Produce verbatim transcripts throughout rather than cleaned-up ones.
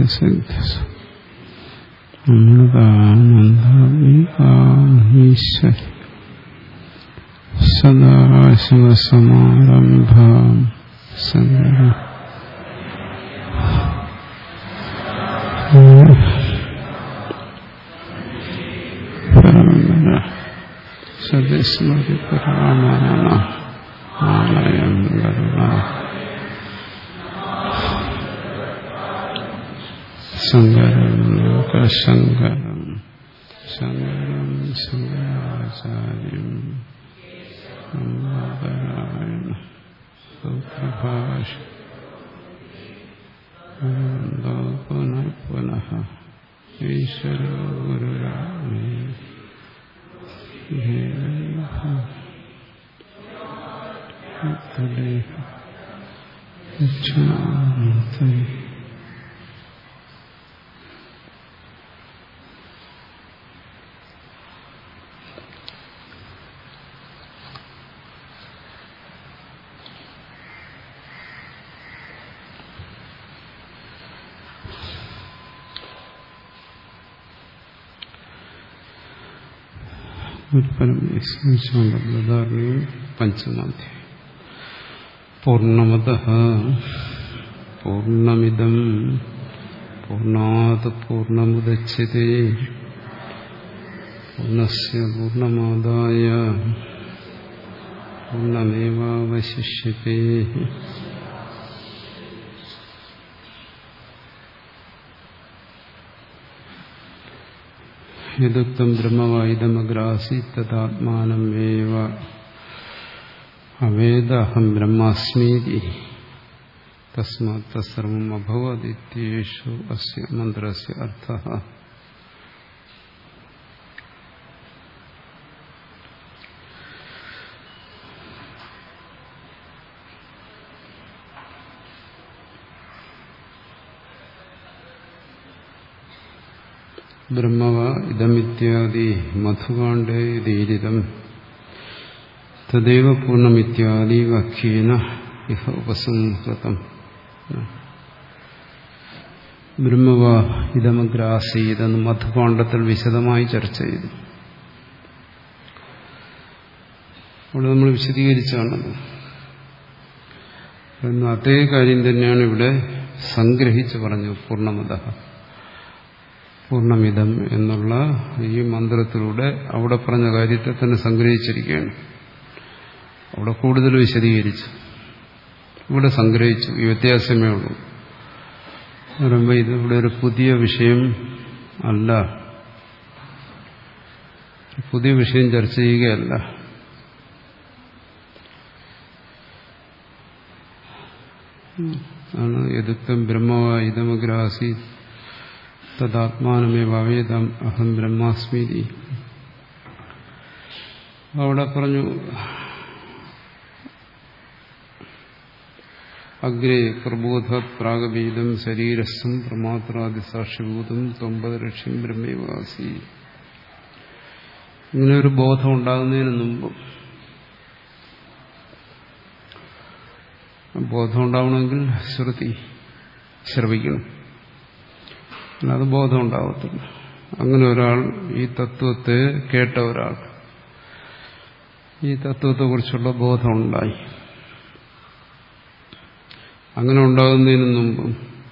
ഈശ്വരി സദാശിവസമാരംഭാം സംഗരം സദസ്മൃതി പുരാണാന ആലയം കരുണ ശങ്കരം ലോകശങ്കരം ശങ്കരം ശങ്കരാചാര്യം അംബരായണ സൗപ്രഭാഷ പുനഃ പുനഃ ഈശ്വരോ ഗുരുരാമേ പഞ്ചമാധ്യായം പൂർണ്ണമതഃ പൂർണ്ണമിദം പൂർണ്ണാത് പൂർണ്ണമുദച്യതേ പൂർണ്ണസ്യ പൂർണ്ണമാദായ പൂർണ്ണമേവാവശിഷ്യതേ. യദുക്തം ബ്രഹ്മവായുധമഗ്രാസീത് തദാത്മാനം ഏവ അവേദ അഹം ബ്രഹ്മാസ്മീതി തസ്മാത് തത്സർവം അഭവത് ഇത്യേഷു അസ്യ മന്ത്രസ്യ അർത്ഥഃ. ബ്രഹ്മവ ഇദമിത്യാദി മധുകാണ്ഡേ ദീരിതം തദൈവ പൂർണ്ണമിത്യാദി വാക്യേന ഇഹ ഉപസംഹൃതം. ബ്രഹ്മവ ഇദമഗ്രാസീതെന്ന് മധുകാണ്ഡത്തിൽ വിശദമായി ചർച്ച ചെയ്തു. അവിടെ നമ്മൾ വിശദീകരിച്ചാണത്. അതേ കാര്യം തന്നെയാണ് ഇവിടെ സംഗ്രഹിച്ച് പറഞ്ഞു. പൂർണ്ണമതഃ പൂർണ്ണമിതം എന്നുള്ള ഈ മന്ത്രത്തിലൂടെ അവിടെ പറഞ്ഞ കാര്യത്തെ തന്നെ സംഗ്രഹിച്ചിരിക്കുകയാണ്. അവിടെ കൂടുതൽ വിശദീകരിച്ചു, ഇവിടെ സംഗ്രഹിച്ചു. ഈ വ്യത്യാസമേ ഉള്ളൂ. പറയുമ്പോൾ ഇത് ഇവിടെ ഒരു പുതിയ വിഷയം അല്ല, പുതിയ വിഷയം ചർച്ച ചെയ്യുകയല്ല. ആണ് യദുക്തം ബ്രഹ്മവാ ഇദമഗ്രാസി തദാത്മാനമേവ അവേദം അഹം ബ്രഹ്മാസ്മീതി. അവിടെ പറഞ്ഞു അഗ്രേ പ്രബോധാത് പ്രാഗബീദം ശരീരസ്സും പ്രമാത്രാദിസാക്ഷിഭൂതം തൊമ്പത് ലക്ഷ്യം ബ്രഹ്മേവാസി. ഇങ്ങനെ ഒരു ബോധം ഉണ്ടാകുന്നതിന് മുമ്പ്, ബോധം ഉണ്ടാവണമെങ്കിൽ ശ്രുതി ശ്രവിക്കണം, അല്ലാതെ ബോധം ഉണ്ടാവത്തില്ല. അങ്ങനെ ഒരാൾ ഈ തത്വത്തെ കേട്ട ഒരാൾ ഈ തത്വത്തെക്കുറിച്ചുള്ള ബോധം ഉണ്ടായി. അങ്ങനെ ഉണ്ടാകുന്നതിന് മുമ്പും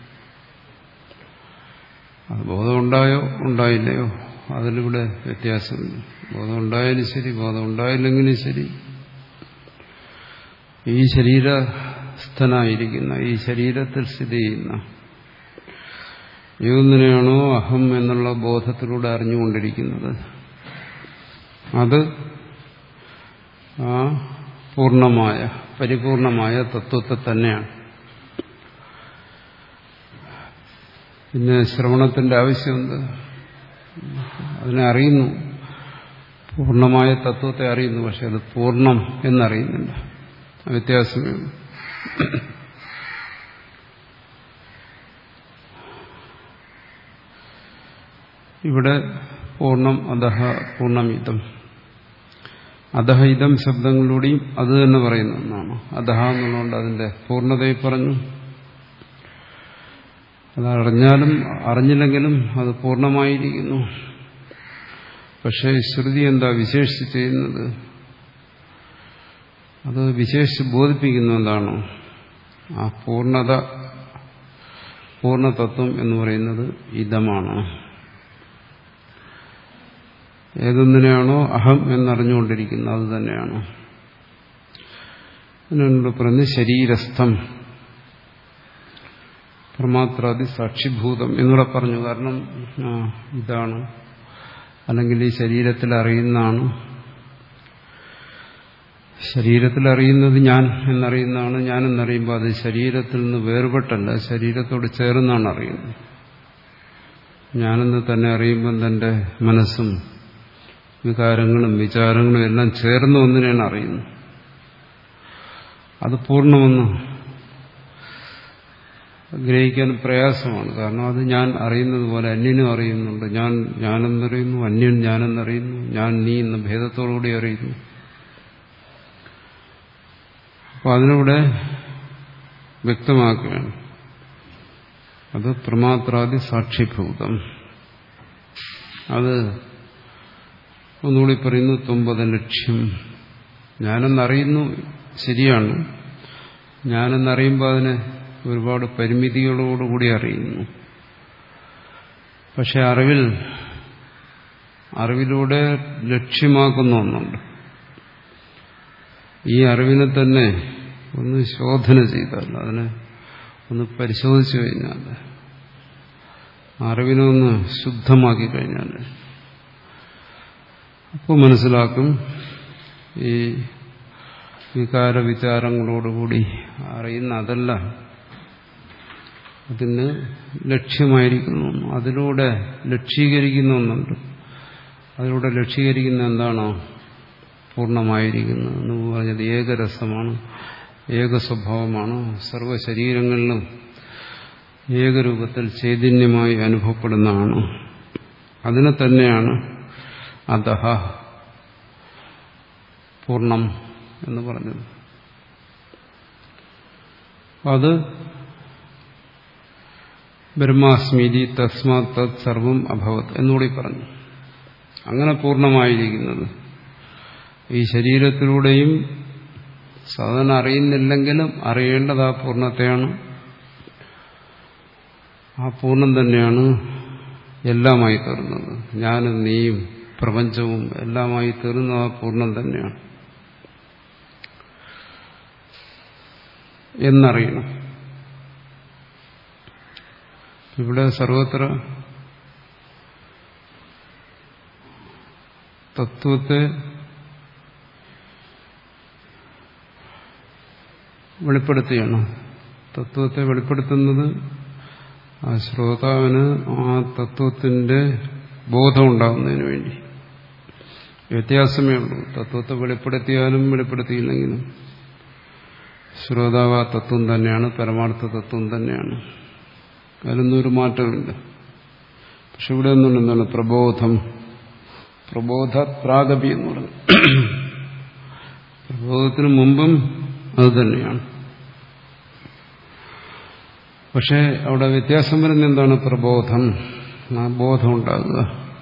അത് ബോധം ഉണ്ടായോ ഉണ്ടായില്ലയോ അതിലിവിടെ വ്യത്യാസമില്ല. ബോധം ഉണ്ടായാലും ശരി, ബോധം ഉണ്ടായില്ലെങ്കിലും ശരി, ഈ ശരീരസ്ഥനായിരിക്കുന്ന, ഈ ശരീരത്തിൽ സ്ഥിതി ചെയ്യുന്ന ഏതൊന്നിനെയാണോ അഹം എന്നുള്ള ബോധത്തിലൂടെ അറിഞ്ഞുകൊണ്ടിരിക്കുന്നത്, അത് ആ പൂർണ്ണമായ പരിപൂർണമായ തത്വത്തെ തന്നെയാണ്. പിന്നെ ശ്രവണത്തിന്റെ ആവശ്യമുണ്ട്. അതിനെ അറിയുന്നു, പൂർണ്ണമായ തത്വത്തെ അറിയുന്നു, പക്ഷെ അത് പൂർണ്ണം എന്നറിയുന്നില്ല. വ്യത്യാസമേ ഉള്ളൂ. ഇവിടെ പൂർണ്ണം അധഹ പൂർണ്ണമിതം. അധഹ ഇതം ശബ്ദങ്ങളിലൂടെയും അത് തന്നെ പറയുന്ന ഒന്നാണ്. അധഹ എന്നുള്ളതുകൊണ്ട് അതിന്റെ പൂർണ്ണതയെ പറഞ്ഞു. അതറിഞ്ഞാലും അറിഞ്ഞില്ലെങ്കിലും അത് പൂർണ്ണമായിരിക്കുന്നു. പക്ഷേ ശ്രുതി എന്താ വിശേഷിച്ച് ചെയ്യുന്നത്? അത് വിശേഷിച്ച് ബോധിപ്പിക്കുന്ന എന്താണോ ആ പൂർണ്ണത, പൂർണ്ണതത്വം എന്ന് പറയുന്നത് ഇതമാണ്. ഏതൊന്നിനെയാണോ അഹം എന്നറിഞ്ഞുകൊണ്ടിരിക്കുന്നത് അത് തന്നെയാണ്. അതിനോട് പറഞ്ഞ് ശരീരസ്ഥം പ്രമാത്രാദി സാക്ഷിഭൂതം എന്നൂടെ പറഞ്ഞു. കാരണം ഇതാണ്, അല്ലെങ്കിൽ ഈ ശരീരത്തിൽ അറിയുന്നതാണ്. ശരീരത്തിൽ അറിയുന്നത് ഞാൻ എന്നറിയുന്നതാണ്. ഞാൻ എന്നറിയുമ്പോൾ അത് ശരീരത്തിൽ നിന്ന് വേർപെട്ടല്ല, ശരീരത്തോട് ചേർന്നാണ് അറിയുന്നത്. ഞാനെന്ന് തന്നെ അറിയുമ്പം തന്റെ മനസ്സും വികാരങ്ങളും വിചാരങ്ങളും എല്ലാം ചേർന്ന് ഒന്നിനെയാണ് അറിയുന്നത്. അത് പൂർണ്ണമെന്ന് ഗ്രഹിക്കാൻ പ്രയാസമാണ്. കാരണം അത് ഞാൻ അറിയുന്നത് പോലെ അന്യനും അറിയുന്നുണ്ട്. ഞാൻ ഞാനെന്നറിയുന്നു, അന്യൻ ഞാനെന്നറിയുന്നു, ഞാൻ നീ എന്ന ഭേദത്തോടുകൂടി അറിയുന്നു. അപ്പോൾ അതിലൂടെ വ്യക്തമാക്കുകയാണ് അത് പ്രമാത്രാദി സാക്ഷിഭൂതം. അത് ഒന്നുകൂടി പറയുന്നു തൊമ്പത് ലക്ഷ്യം. ഞാനെന്നറിയുന്നു, ശരിയാണ്. ഞാനെന്നറിയുമ്പോൾ അതിനെ ഒരുപാട് പരിമിതികളോടുകൂടി അറിയുന്നു. പക്ഷെ അറിവിൽ അറിവിലൂടെ ലക്ഷ്യമാക്കുന്ന ഒന്നുണ്ട്. ഈ അറിവിനെ തന്നെ ഒന്ന് ശോധന ചെയ്താൽ, അതിനെ ഒന്ന് പരിശോധിച്ചു കഴിഞ്ഞാൽ, അറിവിനെ ഒന്ന് ശുദ്ധമാക്കി കഴിഞ്ഞാൽ അപ്പോൾ മനസ്സിലാക്കും ഈ വികാര വിചാരങ്ങളോടുകൂടി അറിയുന്ന അതല്ല അതിന് ലക്ഷ്യമായിരിക്കുന്നു. അതിലൂടെ ലക്ഷീകരിക്കുന്ന ഒന്നുണ്ട്. അതിലൂടെ ലക്ഷീകരിക്കുന്ന എന്താണോ പൂർണ്ണമായിരിക്കുന്നത് എന്ന് പറഞ്ഞത് ഏകരസമാണ്, ഏക സ്വഭാവമാണ്. സർവശരീരങ്ങളിലും ഏകരൂപത്തിൽ ചൈതന്യമായി അനുഭവപ്പെടുന്നതാണ്. അതിനെ തന്നെയാണ് അധഃ പൂർണ്ണം എന്ന് പറഞ്ഞത്. അത് ബ്രഹ്മാസ്മീതി തസ്മാത് തത് സർവം അഭവത് എന്നുകൂടി പറഞ്ഞു. അങ്ങനെ പൂർണ്ണമായിരിക്കുന്നത് ഈ ശരീരത്തിലൂടെയും സാധന അറിയുന്നില്ലെങ്കിലും അറിയേണ്ടത് ആ പൂർണ്ണത്തെയാണ്. ആ പൂർണ്ണം തന്നെയാണ് എല്ലാമായി തീർന്നത്. ഞാനും നീയും പ്രപഞ്ചവും എല്ലാമായി തീർന്നത് ആ പൂർണ്ണം തന്നെയാണ് എന്നറിയണം. ഇവിടെ സർവത്ര തത്വത്തെ വെളിപ്പെടുത്തുകയാണ്. തത്വത്തെ വെളിപ്പെടുത്തുന്നത് ആ ശ്രോതാവിന് ആ തത്വത്തിന്റെ ബോധമുണ്ടാകുന്നതിന് വേണ്ടി. വ്യത്യാസമേ ഉള്ളൂ. തത്വത്തെ വെളിപ്പെടുത്തിയാലും വെളിപ്പെടുത്തിയില്ലെങ്കിലും ശ്രോതാവ് ആ തത്വം തന്നെയാണ്, പരമാർത്ഥ തത്വം തന്നെയാണ്. അതിലൊന്നും ഒരു മാറ്റമില്ല. പക്ഷെ ഇവിടെ ഒന്നും എന്താണ് പ്രബോധം, പ്രബോധ പ്രാഗപി എന്ന് പറയുന്നത്. പ്രബോധത്തിന് മുമ്പും അത് തന്നെയാണ്. പക്ഷെ അവിടെ വ്യത്യാസം വരുന്ന എന്താണ്? പ്രബോധം, ആ ബോധം ഉണ്ടാകുക.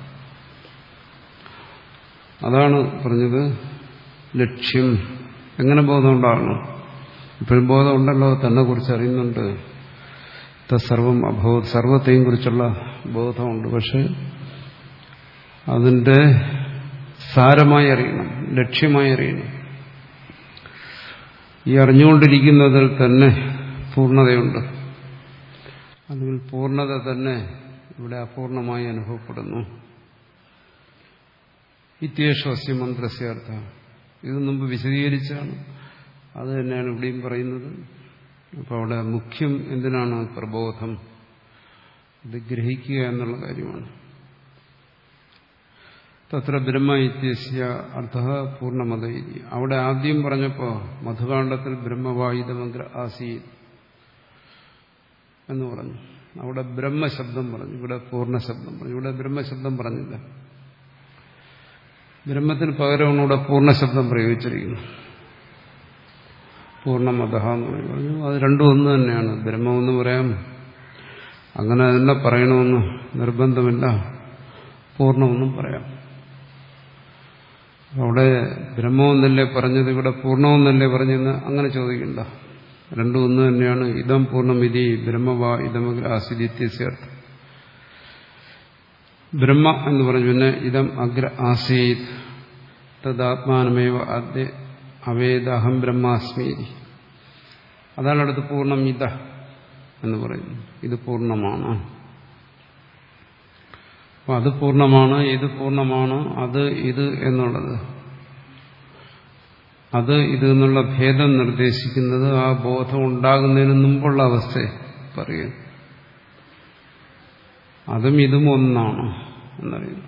അതാണ് പറഞ്ഞത് ലക്ഷ്യം. എങ്ങനെ ബോധം ഉണ്ടാകണം? ഇപ്പോഴും ബോധം ഉണ്ടല്ലോ, തന്നെ കുറിച്ച് അറിയുന്നുണ്ട്, സർവം അഭവത്, സർവത്തെയും കുറിച്ചുള്ള ബോധമുണ്ട്. പക്ഷെ അതിന്റെ സാരമായി അറിയണം, ലക്ഷ്യമായി അറിയണം. ഈ അറിഞ്ഞുകൊണ്ടിരിക്കുന്നതിൽ തന്നെ പൂർണ്ണതയുണ്ട്. അല്ലെങ്കിൽ പൂർണ്ണത തന്നെ ഇവിടെ അപൂർണമായി അനുഭവപ്പെടുന്നു. ഇത്യേഷസ്യ മന്ത്രസ്യാർത്ഥ. ഇത് മുമ്പ് വിശദീകരിച്ചാണ്, അത് തന്നെയാണ് ഇവിടെയും പറയുന്നത്. അപ്പോൾ അവിടെ മുഖ്യം എന്തിനാണ്? പ്രബോധം, ഇത് ഗ്രഹിക്കുക എന്നുള്ള കാര്യമാണ്. തത്ര ബ്രഹ്മ ഇത്യസ്യ അർത്ഥഃ പൂർണ്ണമത. അവിടെ ആദ്യം പറഞ്ഞപ്പോൾ മധുകാണ്ഡത്തിൽ ബ്രഹ്മവായുധമഗ്ര ആസീത് എന്ന് പറഞ്ഞു. അവിടെ ബ്രഹ്മശബ്ദം പറഞ്ഞു, ഇവിടെ പൂർണ്ണശബ്ദം പറഞ്ഞു. ഇവിടെ ബ്രഹ്മശബ്ദം പറഞ്ഞില്ല. ബ്രഹ്മത്തിന് പകരമാണ് ഇവിടെ പൂർണ്ണശബ്ദം പ്രയോഗിച്ചിരിക്കുന്നു. പൂർണ്ണമത എന്ന് പറഞ്ഞു. അത് രണ്ടും ഒന്ന് തന്നെയാണ്. ബ്രഹ്മമെന്ന് പറയാം, അങ്ങനെ തന്നെ പറയണമെന്ന് നിർബന്ധമില്ല, പൂർണ്ണമെന്നും പറയാം. അവിടെ ബ്രഹ്മമെന്നല്ലേ പറഞ്ഞത്, ഇവിടെ പൂർണ്ണമെന്നല്ലേ പറഞ്ഞെന്ന് അങ്ങനെ ചോദിക്കണ്ട. രണ്ടും ഒന്ന് തന്നെയാണ്. ഇതം പൂർണ്ണമിതി ബ്രഹ്മവാ ഇതമഗ്ര ആസിദിത്യസ്യർത്ഥം. ബ്രഹ്മ എന്ന് പറഞ്ഞു പിന്നെ ഇതം അഗ്ര ആസീത് തദാത്മാനമേവ അദ്യ അവേദഹം ബ്രഹ്മാസ്മി. അതാണ് അടുത്ത് പൂർണ്ണം ഇത എന്ന് പറയുന്നു. ഇത് പൂർണ്ണമാണ്. അപ്പൊ അത് പൂർണ്ണമാണ്, ഇത് പൂർണ്ണമാണ്, അത് ഇത് എന്നുള്ളത്, അത് ഇത് എന്നുള്ള ഭേദം നിർദ്ദേശിക്കുന്നത് ആ ബോധം ഉണ്ടാകുന്നതിന് മുമ്പുള്ള അവസ്ഥയെ പറയുന്നു. അതും ഇതും ഒന്നാണ് എന്നറിയുന്നു.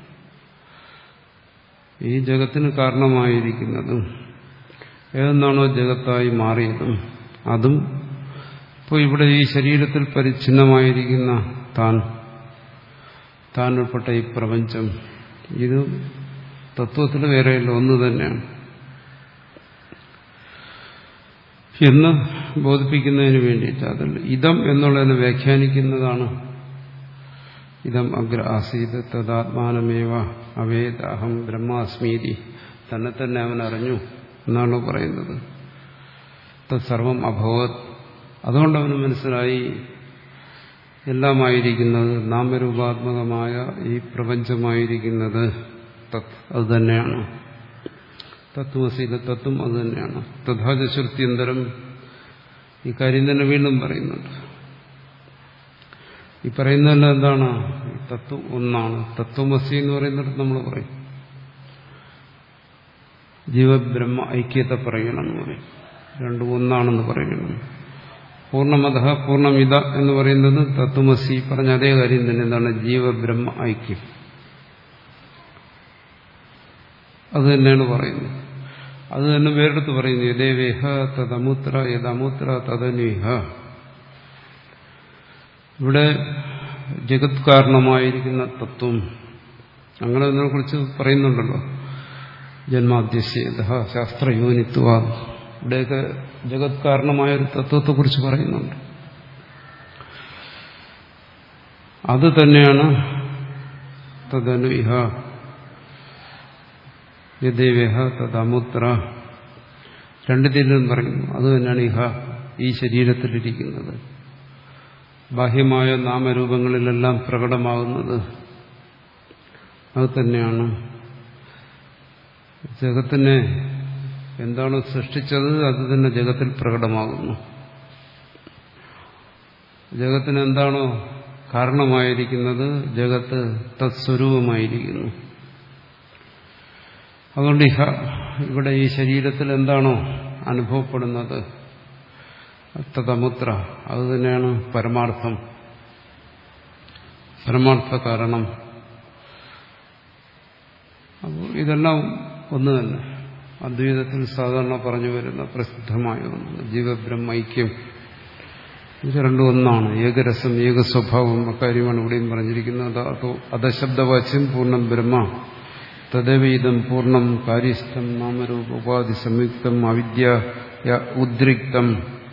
ഈ ജഗത്തിന് കാരണമായിരിക്കുന്നതും ഏതെന്നാണോ ജഗത്തായി മാറിയതും അതും ഇപ്പോൾ ഇവിടെ ഈ ശരീരത്തിൽ പരിച്ഛിന്നമായിരിക്കുന്ന താൻ താൻ ഉൾപ്പെട്ട ഈ പ്രപഞ്ചം ഇത് തത്വത്തിൽ വേറെയല്ല, ഒന്ന് തന്നെയാണ് എന്ന് ബോധിപ്പിക്കുന്നതിന് വേണ്ടിയിട്ട് അതിൽ ഇതം എന്നുള്ളതിനെ വ്യാഖ്യാനിക്കുന്നതാണ് ഇതം അഗ്ര ആസീത് തദാത്മാനമേവ അവേദ അഹം ബ്രഹ്മാസ്മീതി. തന്നെ തന്നെ അവൻ അറിഞ്ഞു എന്നാണ് പറയുന്നത്. തത്സർവം അഭവത്. അതുകൊണ്ട് അവന് മനസ്സിലായി എല്ലാമായിരിക്കുന്നത് നാമരൂപാത്മകമായ ഈ പ്രപഞ്ചമായിരിക്കുന്നത് അത് തന്നെയാണ്. തത്വമസി തത്വം അത് തന്നെയാണ്. തഥാചശ്രുത്യന്തരം ഈ കാര്യം തന്നെ വീണ്ടും പറയുന്നുണ്ട്. ഈ പറയുന്നതല്ല എന്താണ്, തത്വം ഒന്നാണ്. തത്വമസി എന്ന് പറയുന്നിടത്ത് നമ്മൾ പറയും ജീവബ്രഹ്മ ഐക്യത്തെ പറയണമെന്ന് പറയും, രണ്ടും ഒന്നാണെന്ന് പറയണം. പൂർണ്ണമത പൂർണ്ണമിത എന്ന് പറയുന്നത് തത്വമസി പറഞ്ഞ അതേ കാര്യം തന്നെ. എന്താണ് ജീവബ്രഹ്മ ഐക്യം, അത് തന്നെയാണ് പറയുന്നത്. അത് തന്നെ വേറെടുത്ത് പറയുന്നു യദേവേഹ തദമുത്ര യദമുത്ര തദനുഹ. ഇവിടെ ജഗത് കാരണമായിരിക്കുന്ന തത്വം അങ്ങനെ അതിനെക്കുറിച്ച് പറയുന്നുണ്ടല്ലോ. ജന്മാദ്യസ്യ ശാസ്ത്രയോനിത്വ, ഇവിടെയൊക്കെ ജഗത് കാരണമായൊരു തത്വത്തെക്കുറിച്ച് പറയുന്നുണ്ട്. അത് തന്നെയാണ് തദനു ഇഹ യദേവേഹ തദമുത്ര. രണ്ടു തീരും പറയുന്നു. അത് തന്നെയാണ് ഇഹ ഈ ശരീരത്തിലിരിക്കുന്നത്, ബാഹ്യമായ നാമരൂപങ്ങളിലെല്ലാം പ്രകടമാകുന്നത് അത് തന്നെയാണ്. ജഗത്തിനെ എന്താണോ സൃഷ്ടിച്ചത് അത് തന്നെ ജഗത്തിൽ പ്രകടമാകുന്നു. ജഗത്തിന് എന്താണോ കാരണമായിരിക്കുന്നത് ജഗത്ത് തത്സ്വരൂപമായിരിക്കുന്നു. അതുകൊണ്ട് ഇഹ ഇവിടെ ഈ ശരീരത്തിൽ എന്താണോ അനുഭവപ്പെടുന്നത് തദമുത്ര, അത് തന്നെയാണ് പരമാർത്ഥം, പരമാർത്ഥ കാരണം. അപ്പോൾ ഇതെല്ലാം ഒന്ന് തന്നെ. അദ്വൈതത്തിൽ സാധാരണ പറഞ്ഞു വരുന്ന പ്രസിദ്ധമായ ഒന്ന് ജീവബ്രഹ്മ ഐക്യം. ഇത് രണ്ടും ഒന്നാണ്, ഏകരസം ഏകസ്വഭാവം. അക്കാര്യമാണ് ഇവിടെയും പറഞ്ഞിരിക്കുന്നത്. അതോ അധശബ്ദവാച്യം പൂർണ്ണം ബ്രഹ്മ തദവീതം പൂർണ്ണം കാര്യസ്ഥം നാമരൂപ ഉപാധി സംയുക്തം അവിദ്യ ഉദ്രിക്തം.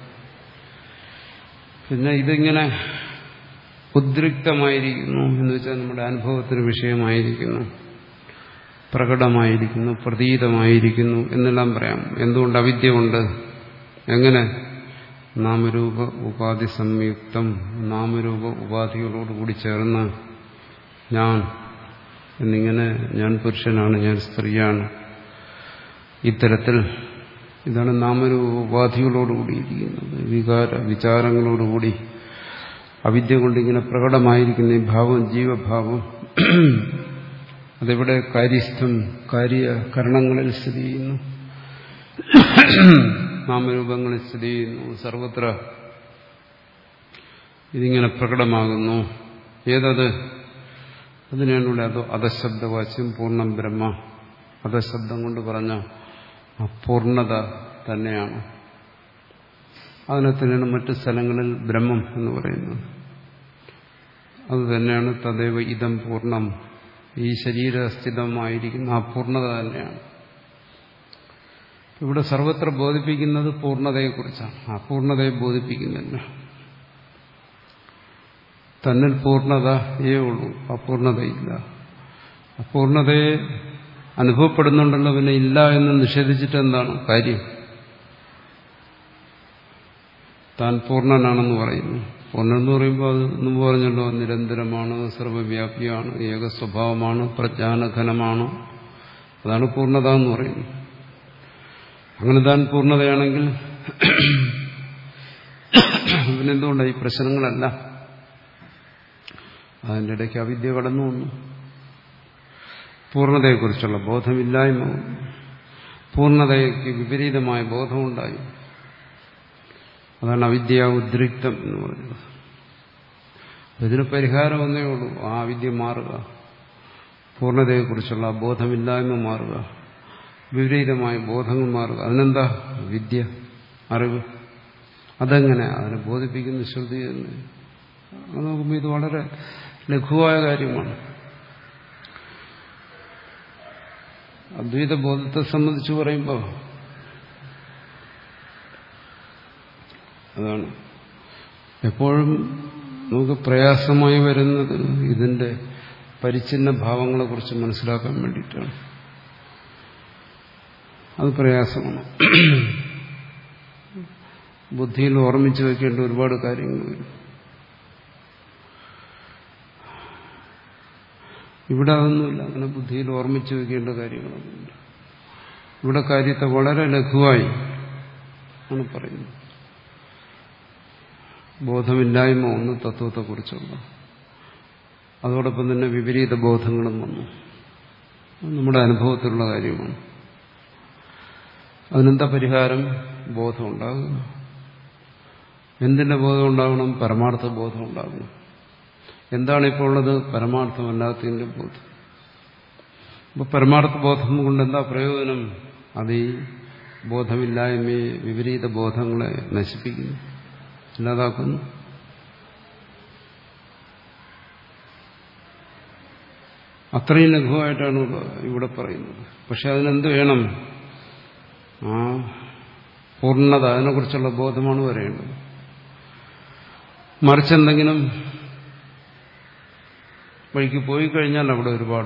പിന്നെ ഇതിങ്ങനെ ഉദ്രിക്തമായിരിക്കുന്നു എന്ന് വെച്ചാൽ നമ്മുടെ അനുഭവത്തിന് വിഷയമായിരിക്കുന്നു, പ്രകടമായിരിക്കുന്നു, പ്രതീതമായിരിക്കുന്നു എന്നെല്ലാം പറയാം. എന്തുകൊണ്ട്? അവിദ്യ കൊണ്ട്. എങ്ങനെ? നാമരൂപ ഉപാധി സംയുക്തം, നാമരൂപ ഉപാധികളോടുകൂടി ചേർന്ന് ഞാൻ എന്നിങ്ങനെ ഞാൻ പുരുഷനാണ്, ഞാൻ സ്ത്രീയാണ്, ഇത്തരത്തിൽ ഇതാണ് നാമരൂപ ഉപാധികളോടുകൂടിയിരിക്കുന്നത്. വികാര വിചാരങ്ങളോടുകൂടി അവിദ്യ കൊണ്ടിങ്ങനെ പ്രകടമായിരിക്കുന്ന ഈ ഭാവം, ജീവഭാവം, അതെവിടെ? കാര്യസ്ഥം, കാര്യകരണങ്ങളിൽ സ്ഥിതി ചെയ്യുന്നു, നാമരൂപങ്ങളിൽ സ്ഥിതി ചെയ്യുന്നു, സർവത്ര ഇതിങ്ങനെ പ്രകടമാകുന്നു. ഏതത്? അതിനാണ് ഇവിടെ അതോ അധശബ്ദവാച്യം പൂർണ്ണം ബ്രഹ്മ. അധശബ്ദം കൊണ്ട് പറഞ്ഞ അപൂർണത തന്നെയാണ്. അതിനെ തന്നെയാണ് മറ്റു സ്ഥലങ്ങളിൽ ബ്രഹ്മം എന്ന് പറയുന്നത്. അത് തന്നെയാണ് തദൈവ ഇദം പൂർണ്ണം. ഈ ശരീരസ്ഥിതമായിരിക്കുന്ന ആ പൂർണ്ണത തന്നെയാണ്. ഇവിടെ സർവത്ര ബോധിപ്പിക്കുന്നത് പൂർണ്ണതയെക്കുറിച്ചാണ്, അപൂർണതയെ ബോധിപ്പിക്കുന്നില്ല. തന്നിൽ പൂർണ്ണതയേ ഉള്ളൂ, അപൂർണതയില്ല. അപൂർണതയെ അനുഭവപ്പെടുന്നുണ്ടല്ലോ, പിന്നെ ഇല്ല എന്ന് നിഷേധിച്ചിട്ട് എന്താണ് കാര്യം? താൻ പൂർണ്ണനാണെന്ന് പറയുന്നു. പൂർണ്ണൻ എന്ന് പറയുമ്പോൾ അത് മുമ്പ് പറഞ്ഞല്ലോ, നിരന്തരമാണ്, സർവവ്യാപിയാണ്, ഏക സ്വഭാവമാണ്, പ്രജ്ഞാനഘനമാണ്. അതാണ് പൂർണ്ണത എന്ന് പറയുന്നത്. അങ്ങനെ താൻ പൂർണ്ണതയാണെങ്കിൽ പിന്നെന്തുകൊണ്ടാണ് ഈ പ്രശ്നങ്ങളല്ല? അതിൻ്റെ ഇടയ്ക്ക് അവിദ്യ കടന്നു വന്നു. പൂർണ്ണതയെക്കുറിച്ചുള്ള ബോധമില്ലായ്മ, പൂർണ്ണതയ്ക്ക് വിപരീതമായ ബോധമുണ്ടായി. അതാണ് അവിദ്യ ഉദ്രിക്തം എന്ന് പറയുന്നത്. ഇതിന് പരിഹാരം ഒന്നേ ഉള്ളൂ, ആ അവിദ്യ മാറുക, പൂർണ്ണതയെക്കുറിച്ചുള്ള ബോധമില്ലായ്മ മാറുക, വിപരീതമായ ബോധങ്ങൾ മാറുക. അതിനെന്താ? വിദ്യ, അറിവ്. അതെങ്ങനെ? അതിനെ ബോധിപ്പിക്കുന്ന ശ്രുതി തന്നെ. അത് നോക്കുമ്പോൾ ഇത് വളരെ ലഘുവായ കാര്യമാണ്. അദ്വൈത ബോധത്തെ സംബന്ധിച്ച് പറയുമ്പോൾ അതാണ് എപ്പോഴും നമുക്ക് പ്രയാസമായി വരുന്നത് ഇതിന്റെ പരിച്ഛിന്ന ഭാവങ്ങളെ കുറിച്ച് മനസ്സിലാക്കാൻ വേണ്ടിയിട്ടാണ്. അത് പ്രയാസമാണ്. ബുദ്ധിയിൽ ഓർമ്മിച്ചു വയ്ക്കേണ്ട ഒരുപാട് കാര്യങ്ങൾ വരും. ഇവിടെ അതൊന്നുമില്ല, അങ്ങനെ ബുദ്ധിയിൽ ഓർമ്മിച്ചു വയ്ക്കേണ്ട കാര്യങ്ങളൊന്നുമില്ല. ഇവിടെ കാര്യത്തെ വളരെ ലഘുവായി ആണ് പറയുന്നത്. ബോധമില്ലായ്മ ഒന്ന് തത്വത്തെക്കുറിച്ചുള്ള, അതോടൊപ്പം തന്നെ വിപരീത ബോധങ്ങളും വന്നു. നമ്മുടെ അനുഭവത്തിലുള്ള കാര്യമാണ്. അതിനെന്താ പരിഹാരം? ബോധം ഉണ്ടാകുക. എന്തിന്റെ ബോധം ഉണ്ടാകണം? പരമാർത്ഥ ബോധം ഉണ്ടാകണം. എന്താണ് ഇപ്പോൾ ഉള്ളത്? പരമാർത്ഥമല്ലാത്തതിന്റെ ബോധം. അപ്പോൾ പരമാർത്ഥ ബോധം കൊണ്ട് എന്താ പ്രയോജനം? അത് ഈ ബോധമില്ലായ്മയെ, വിപരീത ബോധങ്ങളെ നശിപ്പിക്കുന്നു, ഇല്ലാതാക്കുന്നു. അത്രയും ലഘുവായിട്ടാണ് ഇവിടെ പറയുന്നത്. പക്ഷെ അതിനെന്ത് വേണം? ആ പൂർണ്ണത, അതിനെക്കുറിച്ചുള്ള ബോധമാണ് വരേണ്ടത്. മറിച്ചെന്തെങ്കിലും വഴിക്ക് പോയി കഴിഞ്ഞാൽ അവിടെ ഒരുപാട്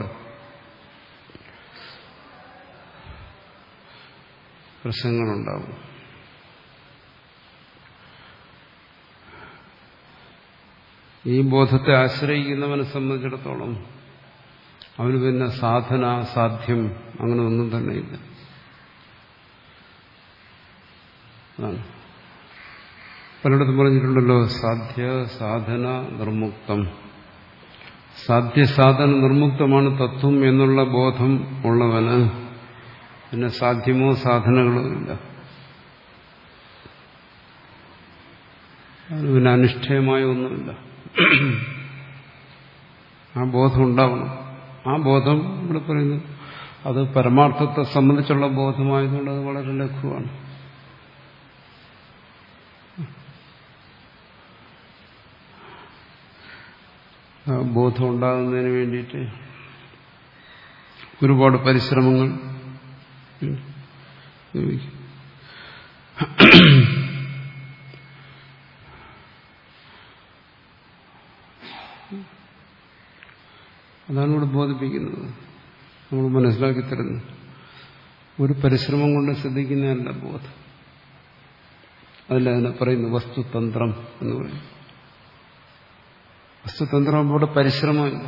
പ്രശ്നങ്ങളുണ്ടാവും. ഈ ബോധത്തെ ആശ്രയിക്കുന്നവനെ സംബന്ധിച്ചിടത്തോളം അവന് പിന്നെ സാധന, സാധ്യം അങ്ങനെ ഒന്നും തന്നെയില്ല. അതാണ് പലയിടത്തും പറഞ്ഞിട്ടുണ്ടല്ലോ, സാധ്യ സാധന നിർമുക്തം. സാധ്യസാധന നിർമുക്തമാണ് തത്വം എന്നുള്ള ബോധം ഉള്ളവന് പിന്നെ സാധ്യമോ സാധനങ്ങളോ ഇല്ല. അത് പിന്നെ അനുഷ്ഠേയമായ ഒന്നുമില്ല. ആ ബോധം ഉണ്ടാവണം. ആ ബോധം ഇവിടെ പറയുന്നു, അത് പരമാർത്ഥത്തെ സംബന്ധിച്ചുള്ള ബോധമായതുകൊണ്ട് അത് വളരെ ലഘുവാണ്. ബോധം ഉണ്ടാകുന്നതിന് വേണ്ടിയിട്ട് ഒരുപാട് പരിശ്രമങ്ങൾ അതാണ് ഇവിടെ ബോധിപ്പിക്കുന്നത്, നമ്മൾ മനസ്സിലാക്കി തരുന്നു. ഒരു പരിശ്രമം കൊണ്ട് സിദ്ധിക്കുന്നതല്ല ബോധം. അതല്ല അതിനെ പറയുന്നു വസ്തുതന്ത്രം എന്ന് പറയും. വസ്തുതന്ത്രം ഇവിടെ പരിശ്രമമില്ല.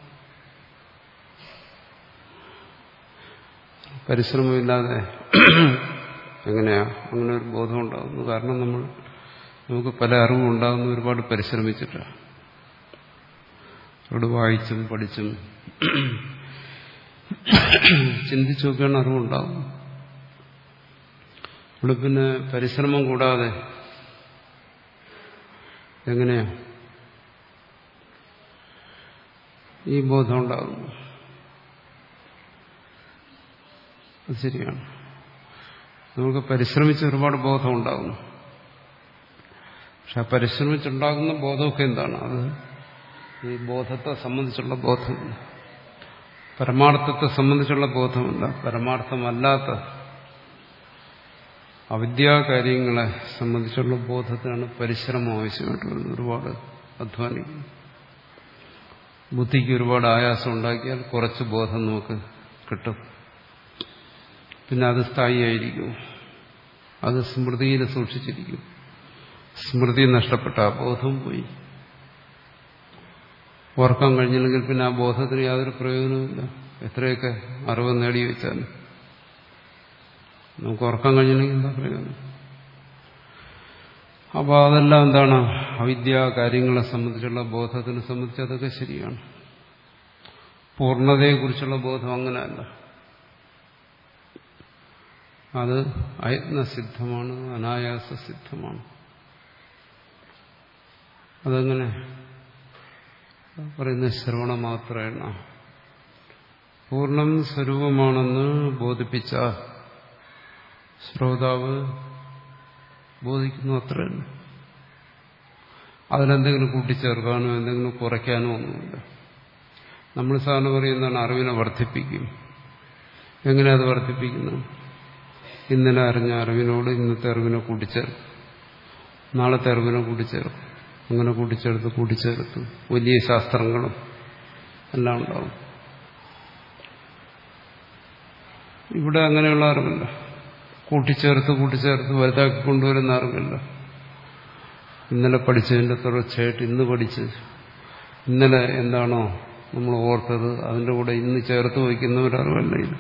പരിശ്രമമില്ലാതെ എങ്ങനെയാ അങ്ങനെ ഒരു ബോധം ഉണ്ടാകുന്നു? കാരണം നമ്മൾ നമുക്ക് പല അറിവും ഉണ്ടാകുന്ന ഒരുപാട് പരിശ്രമിച്ചിട്ടാണ്. അവിടെ വായിച്ചും പഠിച്ചും ചിന്തിച്ചു നോക്കിയാണ് അറിവുണ്ടാകും. ഇവിടെ പിന്നെ പരിശ്രമം കൂടാതെ എങ്ങനെയാ ഈ ബോധം ഉണ്ടാകുന്നു? അത് ശരിയാണ്, നമുക്ക് പരിശ്രമിച്ച് ഒരുപാട് ബോധം ഉണ്ടാകുന്നു. പക്ഷെ ആ പരിശ്രമിച്ചുണ്ടാകുന്ന ബോധമൊക്കെ എന്താണ്? അത് ഈ ബോധത്തെ സംബന്ധിച്ചുള്ള ബോധമില്ല, പരമാർത്ഥത്തെ സംബന്ധിച്ചുള്ള ബോധമില്ല. പരമാർത്ഥമല്ലാത്ത അവിദ്യാകാര്യങ്ങളെ സംബന്ധിച്ചുള്ള ബോധത്തിനാണ് പരിശ്രമം ആവശ്യമായിട്ട് വരുന്നത്. ഒരുപാട് അധ്വാനിക്കുന്നു. ബുദ്ധിക്ക് ഒരുപാട് ആയാസം ഉണ്ടാക്കിയാൽ കുറച്ച് ബോധം നമുക്ക് കിട്ടും. പിന്നെ അത് സ്ഥായിയായിരിക്കും, അത് സ്മൃതിയിൽ സൂക്ഷിച്ചിരിക്കും. സ്മൃതി നഷ്ടപ്പെട്ട ആ ബോധം പോയി. ഉറക്കം കഴിഞ്ഞില്ലെങ്കിൽ പിന്നെ ആ ബോധത്തിന് യാതൊരു പ്രയോജനവുമില്ല. എത്രയൊക്കെ അറിവ് നേടി വെച്ചാൽ നമുക്ക് ഉറക്കം കഴിഞ്ഞില്ലെങ്കിൽ എന്താ പ്രയോജനം? അപ്പോൾ അതെല്ലാം എന്താണ്? അവിദ്യ കാര്യങ്ങളെ സംബന്ധിച്ചുള്ള ബോധത്തിനെ സംബന്ധിച്ച് അതൊക്കെ ശരിയാണ്. പൂർണ്ണതയെക്കുറിച്ചുള്ള ബോധം അങ്ങനെയല്ല. അത് അയത്നസിദ്ധമാണ്, അനായാസസിദ്ധമാണ്. അതങ്ങനെ പറയുന്ന ശ്രവണമാത്രേണ പൂർണ്ണം സ്വരൂപമാണെന്ന് ബോധിപ്പിച്ച ശ്രോതാവ് ബോധിക്കുന്നു, അത്രയല്ല. അതിലെന്തെങ്കിലും കൂട്ടിച്ചേർക്കാനോ എന്തെങ്കിലും കുറയ്ക്കാനോ ഒന്നുമില്ല. നമ്മൾ സാധാരണ പറയുന്നതാണ് അറിവിനെ വർദ്ധിപ്പിക്കും. എങ്ങനെ അത് വർദ്ധിപ്പിക്കുന്നു? ഇന്നലെ അറിഞ്ഞ അറിവിനോട് ഇന്നത്തെ അറിവിനെ കൂട്ടിച്ചേർക്കും, നാളത്തെ അറിവിനെ കൂട്ടിച്ചേർക്കും, അങ്ങനെ കൂട്ടിച്ചേർത്ത് കൂട്ടിച്ചേർത്ത് വലിയ ശാസ്ത്രങ്ങളും എല്ലാം ഉണ്ടാവും. ഇവിടെ അങ്ങനെയുള്ള അറിവില്ല. കൂട്ടിച്ചേർത്ത് കൂട്ടിച്ചേർത്ത് വലുതാക്കി കൊണ്ടുവരുന്ന അറിവില്ല. ഇന്നലെ പഠിച്ചതിൻ്റെ തുടർച്ചയായിട്ട് ഇന്ന് പഠിച്ച് ഇന്നലെ എന്താണോ നമ്മൾ ഓർത്തത് അതിൻ്റെ കൂടെ ഇന്ന് ചേർത്ത് വയ്ക്കുന്ന ഒരറിവല്ല ഇത്.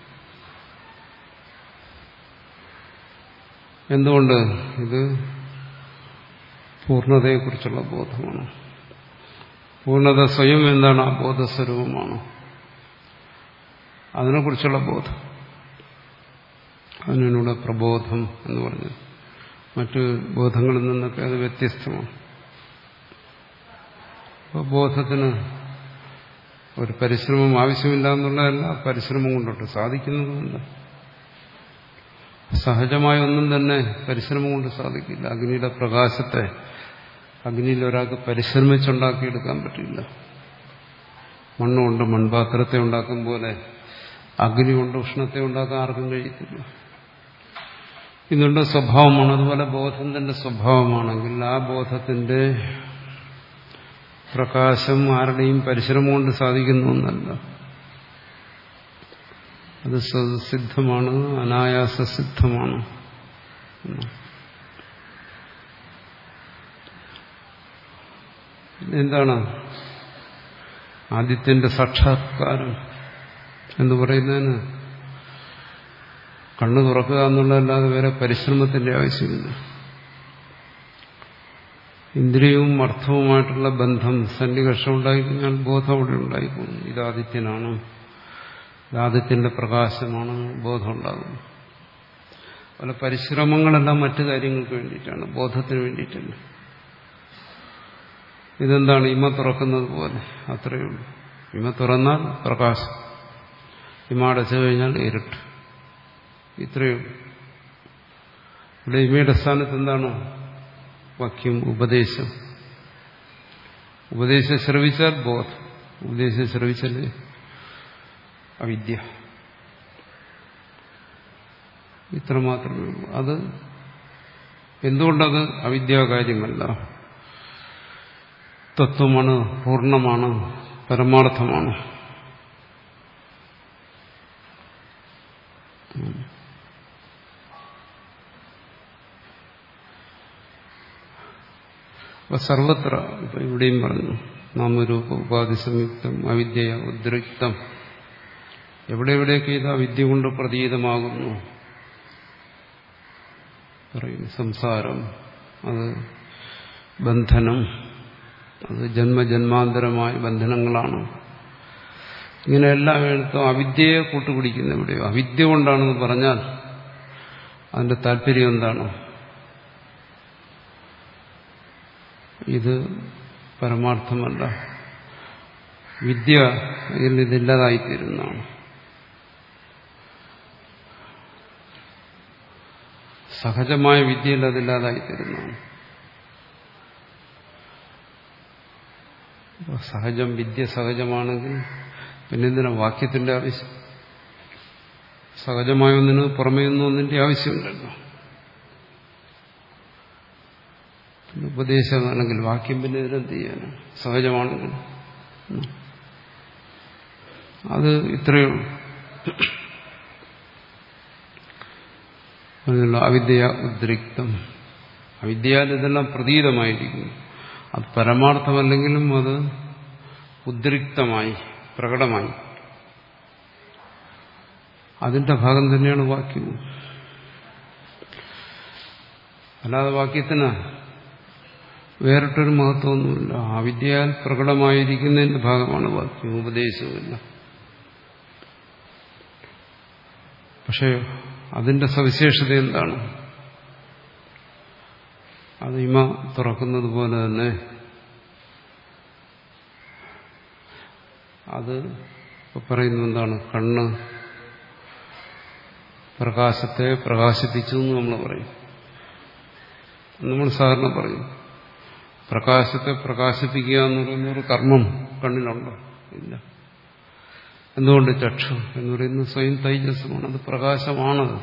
എന്തുകൊണ്ട്? ഇത് പൂർണ്ണതയെക്കുറിച്ചുള്ള ബോധമാണ്. പൂർണ്ണത സ്വയം എന്താണ്? ആ ബോധസ്വരൂപമാണ്. അതിനെക്കുറിച്ചുള്ള ബോധം. അതിനൂടെ പ്രബോധം എന്ന് പറഞ്ഞത് മറ്റ് ബോധങ്ങളിൽ നിന്നൊക്കെ അത് വ്യത്യസ്തമാണ്. അപ്പോൾ ബോധത്തിന് ഒരു പരിശ്രമം ആവശ്യമില്ല എന്നുള്ളതല്ല, പരിശ്രമം കൊണ്ടോട്ട് സാധിക്കുന്നതുമില്ല. സഹജമായ ഒന്നും തന്നെ പരിശ്രമം കൊണ്ട് സാധിക്കില്ല. അഗ്നിയുടെ പ്രകാശത്തെ അഗ്നിയിൽ ഒരാൾക്ക് പരിശ്രമിച്ചുണ്ടാക്കിയെടുക്കാൻ പറ്റില്ല. മണ്ണുകൊണ്ട് മൺപാത്രത്തെ ഉണ്ടാക്കും പോലെ അഗ്നി കൊണ്ട് ഉഷ്ണത്തെ ഉണ്ടാക്കാൻ ആർക്കും കഴിയത്തില്ല. ഇതിന്റെ സ്വഭാവമാണ്. അതുപോലെ ബോധം തന്റെ സ്വഭാവമാണെങ്കിൽ ആ ബോധത്തിന്റെ പ്രകാശം ആരുടെയും പരിശ്രമം കൊണ്ട് സാധിക്കുന്ന ഒന്നല്ല. അത് സിദ്ധമാണ്, അനായാസസിദ്ധമാണ്. എന്താണ് ആദിത്യന്റെ സാക്ഷാത്കാരം എന്ന് പറയുന്നതിന്? കണ്ണു തുറക്കുക എന്നുള്ളതല്ലാതെ വേറെ പരിശ്രമത്തിന്റെ ആവശ്യമില്ല. ഇന്ദ്രിയവും അർത്ഥവുമായിട്ടുള്ള ബന്ധം സന്നികർഷം ഉണ്ടായിക്കഴിഞ്ഞാൽ ബോധം അവിടെ ഉണ്ടായിപ്പോകും. ഇത് ആദിത്യനാണ്, ഇത് ആദിത്യന്റെ പ്രകാശമാണ്, ബോധം ഉണ്ടാകുന്നു. പല പരിശ്രമങ്ങളെല്ലാം മറ്റു കാര്യങ്ങൾക്ക് വേണ്ടിയിട്ടാണ്, ബോധത്തിന് വേണ്ടിയിട്ടല്ല. ഇതെന്താണ്? ഇമ തുറക്കുന്നത് പോലെ, അത്രയേ ഉള്ളൂ. ഇമ തുറന്നാൽ പ്രകാശം, ഇമ അടച്ചു കഴിഞ്ഞാൽ ഇരുട്ട്. ഇത്രയേ ഉള്ളൂ. ഇവിടെ ഇമയുടെ സ്ഥാനത്ത് എന്താണ്? വാക്യം, ഉപദേശം. ഉപദേശം ശ്രവിച്ചാൽ ബോധം, ഉപദേശം ശ്രവിച്ചാലേ അവിദ്യ. ഇത്ര മാത്രമേ ഉള്ളൂ. അത് എന്തുകൊണ്ടത് അവിദ്യാകാര്യമല്ല, തത്വമാണ്, പൂർണ്ണമാണ്, പരമാർത്ഥമാണ്. അപ്പൊ സർവത്ര ഇപ്പൊ ഇവിടെയും പറഞ്ഞു, നാമരൂപ ഉപാധി സംയുക്തം അവിദ്യ ഉദ്രിക്തം. എവിടെ എവിടെയൊക്കെ ഇത് അവിദ്യ കൊണ്ട് പ്രതീതമാകുന്നു പറയും. സംസാരം, അത് ബന്ധനം, അത് ജന്മജന്മാന്തരമായ ബന്ധനങ്ങളാണ്. ഇങ്ങനെ എല്ലായിടത്തും അവിദ്യയെ കൂട്ടുപിടിക്കുന്ന എവിടെയോ അവിദ്യ കൊണ്ടാണെന്ന് പറഞ്ഞാൽ അതിന്റെ താല്പര്യം എന്താണ്? ഇത് പരമാർത്ഥമല്ല, വിദ്യ ഇതില്ലാതായിത്തീരുന്നതാണ്. സഹജമായ വിദ്യയിൽ അതില്ലാതായിത്തീരുന്നതാണ്. സഹജം, വിദ്യ സഹജമാണെങ്കിൽ പിന്നെ എന്തിനാ വാക്യത്തിന്റെ ആവശ്യം? സഹജമായ ഒന്നിന് പുറമേ ഒന്നും ഒന്നിന്റെ ആവശ്യമില്ലല്ലോ. ഉപദേശമാണെങ്കിൽ വാക്യം പിന്നെ ഇതിനെന്ത് ചെയ്യാനാണ്? സഹജമാണെങ്കിൽ അത് ഇത്രയേ ഉള്ളൂ. അവിദ്യ ഉദ്രിക്തം. അവിദ്യയാൽ ഇതെല്ലാം പ്രതീതമായിരിക്കുന്നു. അത് പരമാർത്ഥമല്ലെങ്കിലും അത് ഉദ്രിക്തമായി, പ്രകടമായി. അതിന്റെ ഭാഗം തന്നെയാണ് വാക്യവും. അല്ലാതെ വാക്യത്തിന് വേറിട്ടൊരു മഹത്വമൊന്നുമില്ല. അവിദ്യയാൽ പ്രകടമായിരിക്കുന്നതിന്റെ ഭാഗമാണ് വാക്യം, ഉപദേശവുമില്ല. പക്ഷെ അതിന്റെ സവിശേഷത എന്താണ്? അത് ഇമ തുറക്കുന്നത് പോലെ തന്നെ അത് പറയുന്നത് എന്താണ്? കണ്ണ് പ്രകാശത്തെ പ്രകാശിപ്പിച്ചു എന്ന് നമ്മൾ പറയും. നമ്മൾ സാധാരണ പറയും പ്രകാശത്തെ പ്രകാശിപ്പിക്കുക എന്ന് പറയുന്ന ഒരു കർമ്മം കണ്ണിലുണ്ടോ? ഇല്ല. എന്തുകൊണ്ട്? ചക്ഷു എന്ന് പറയുന്നത് സ്വയം തൈജസ്സമാണ്, അത് പ്രകാശമാണത്.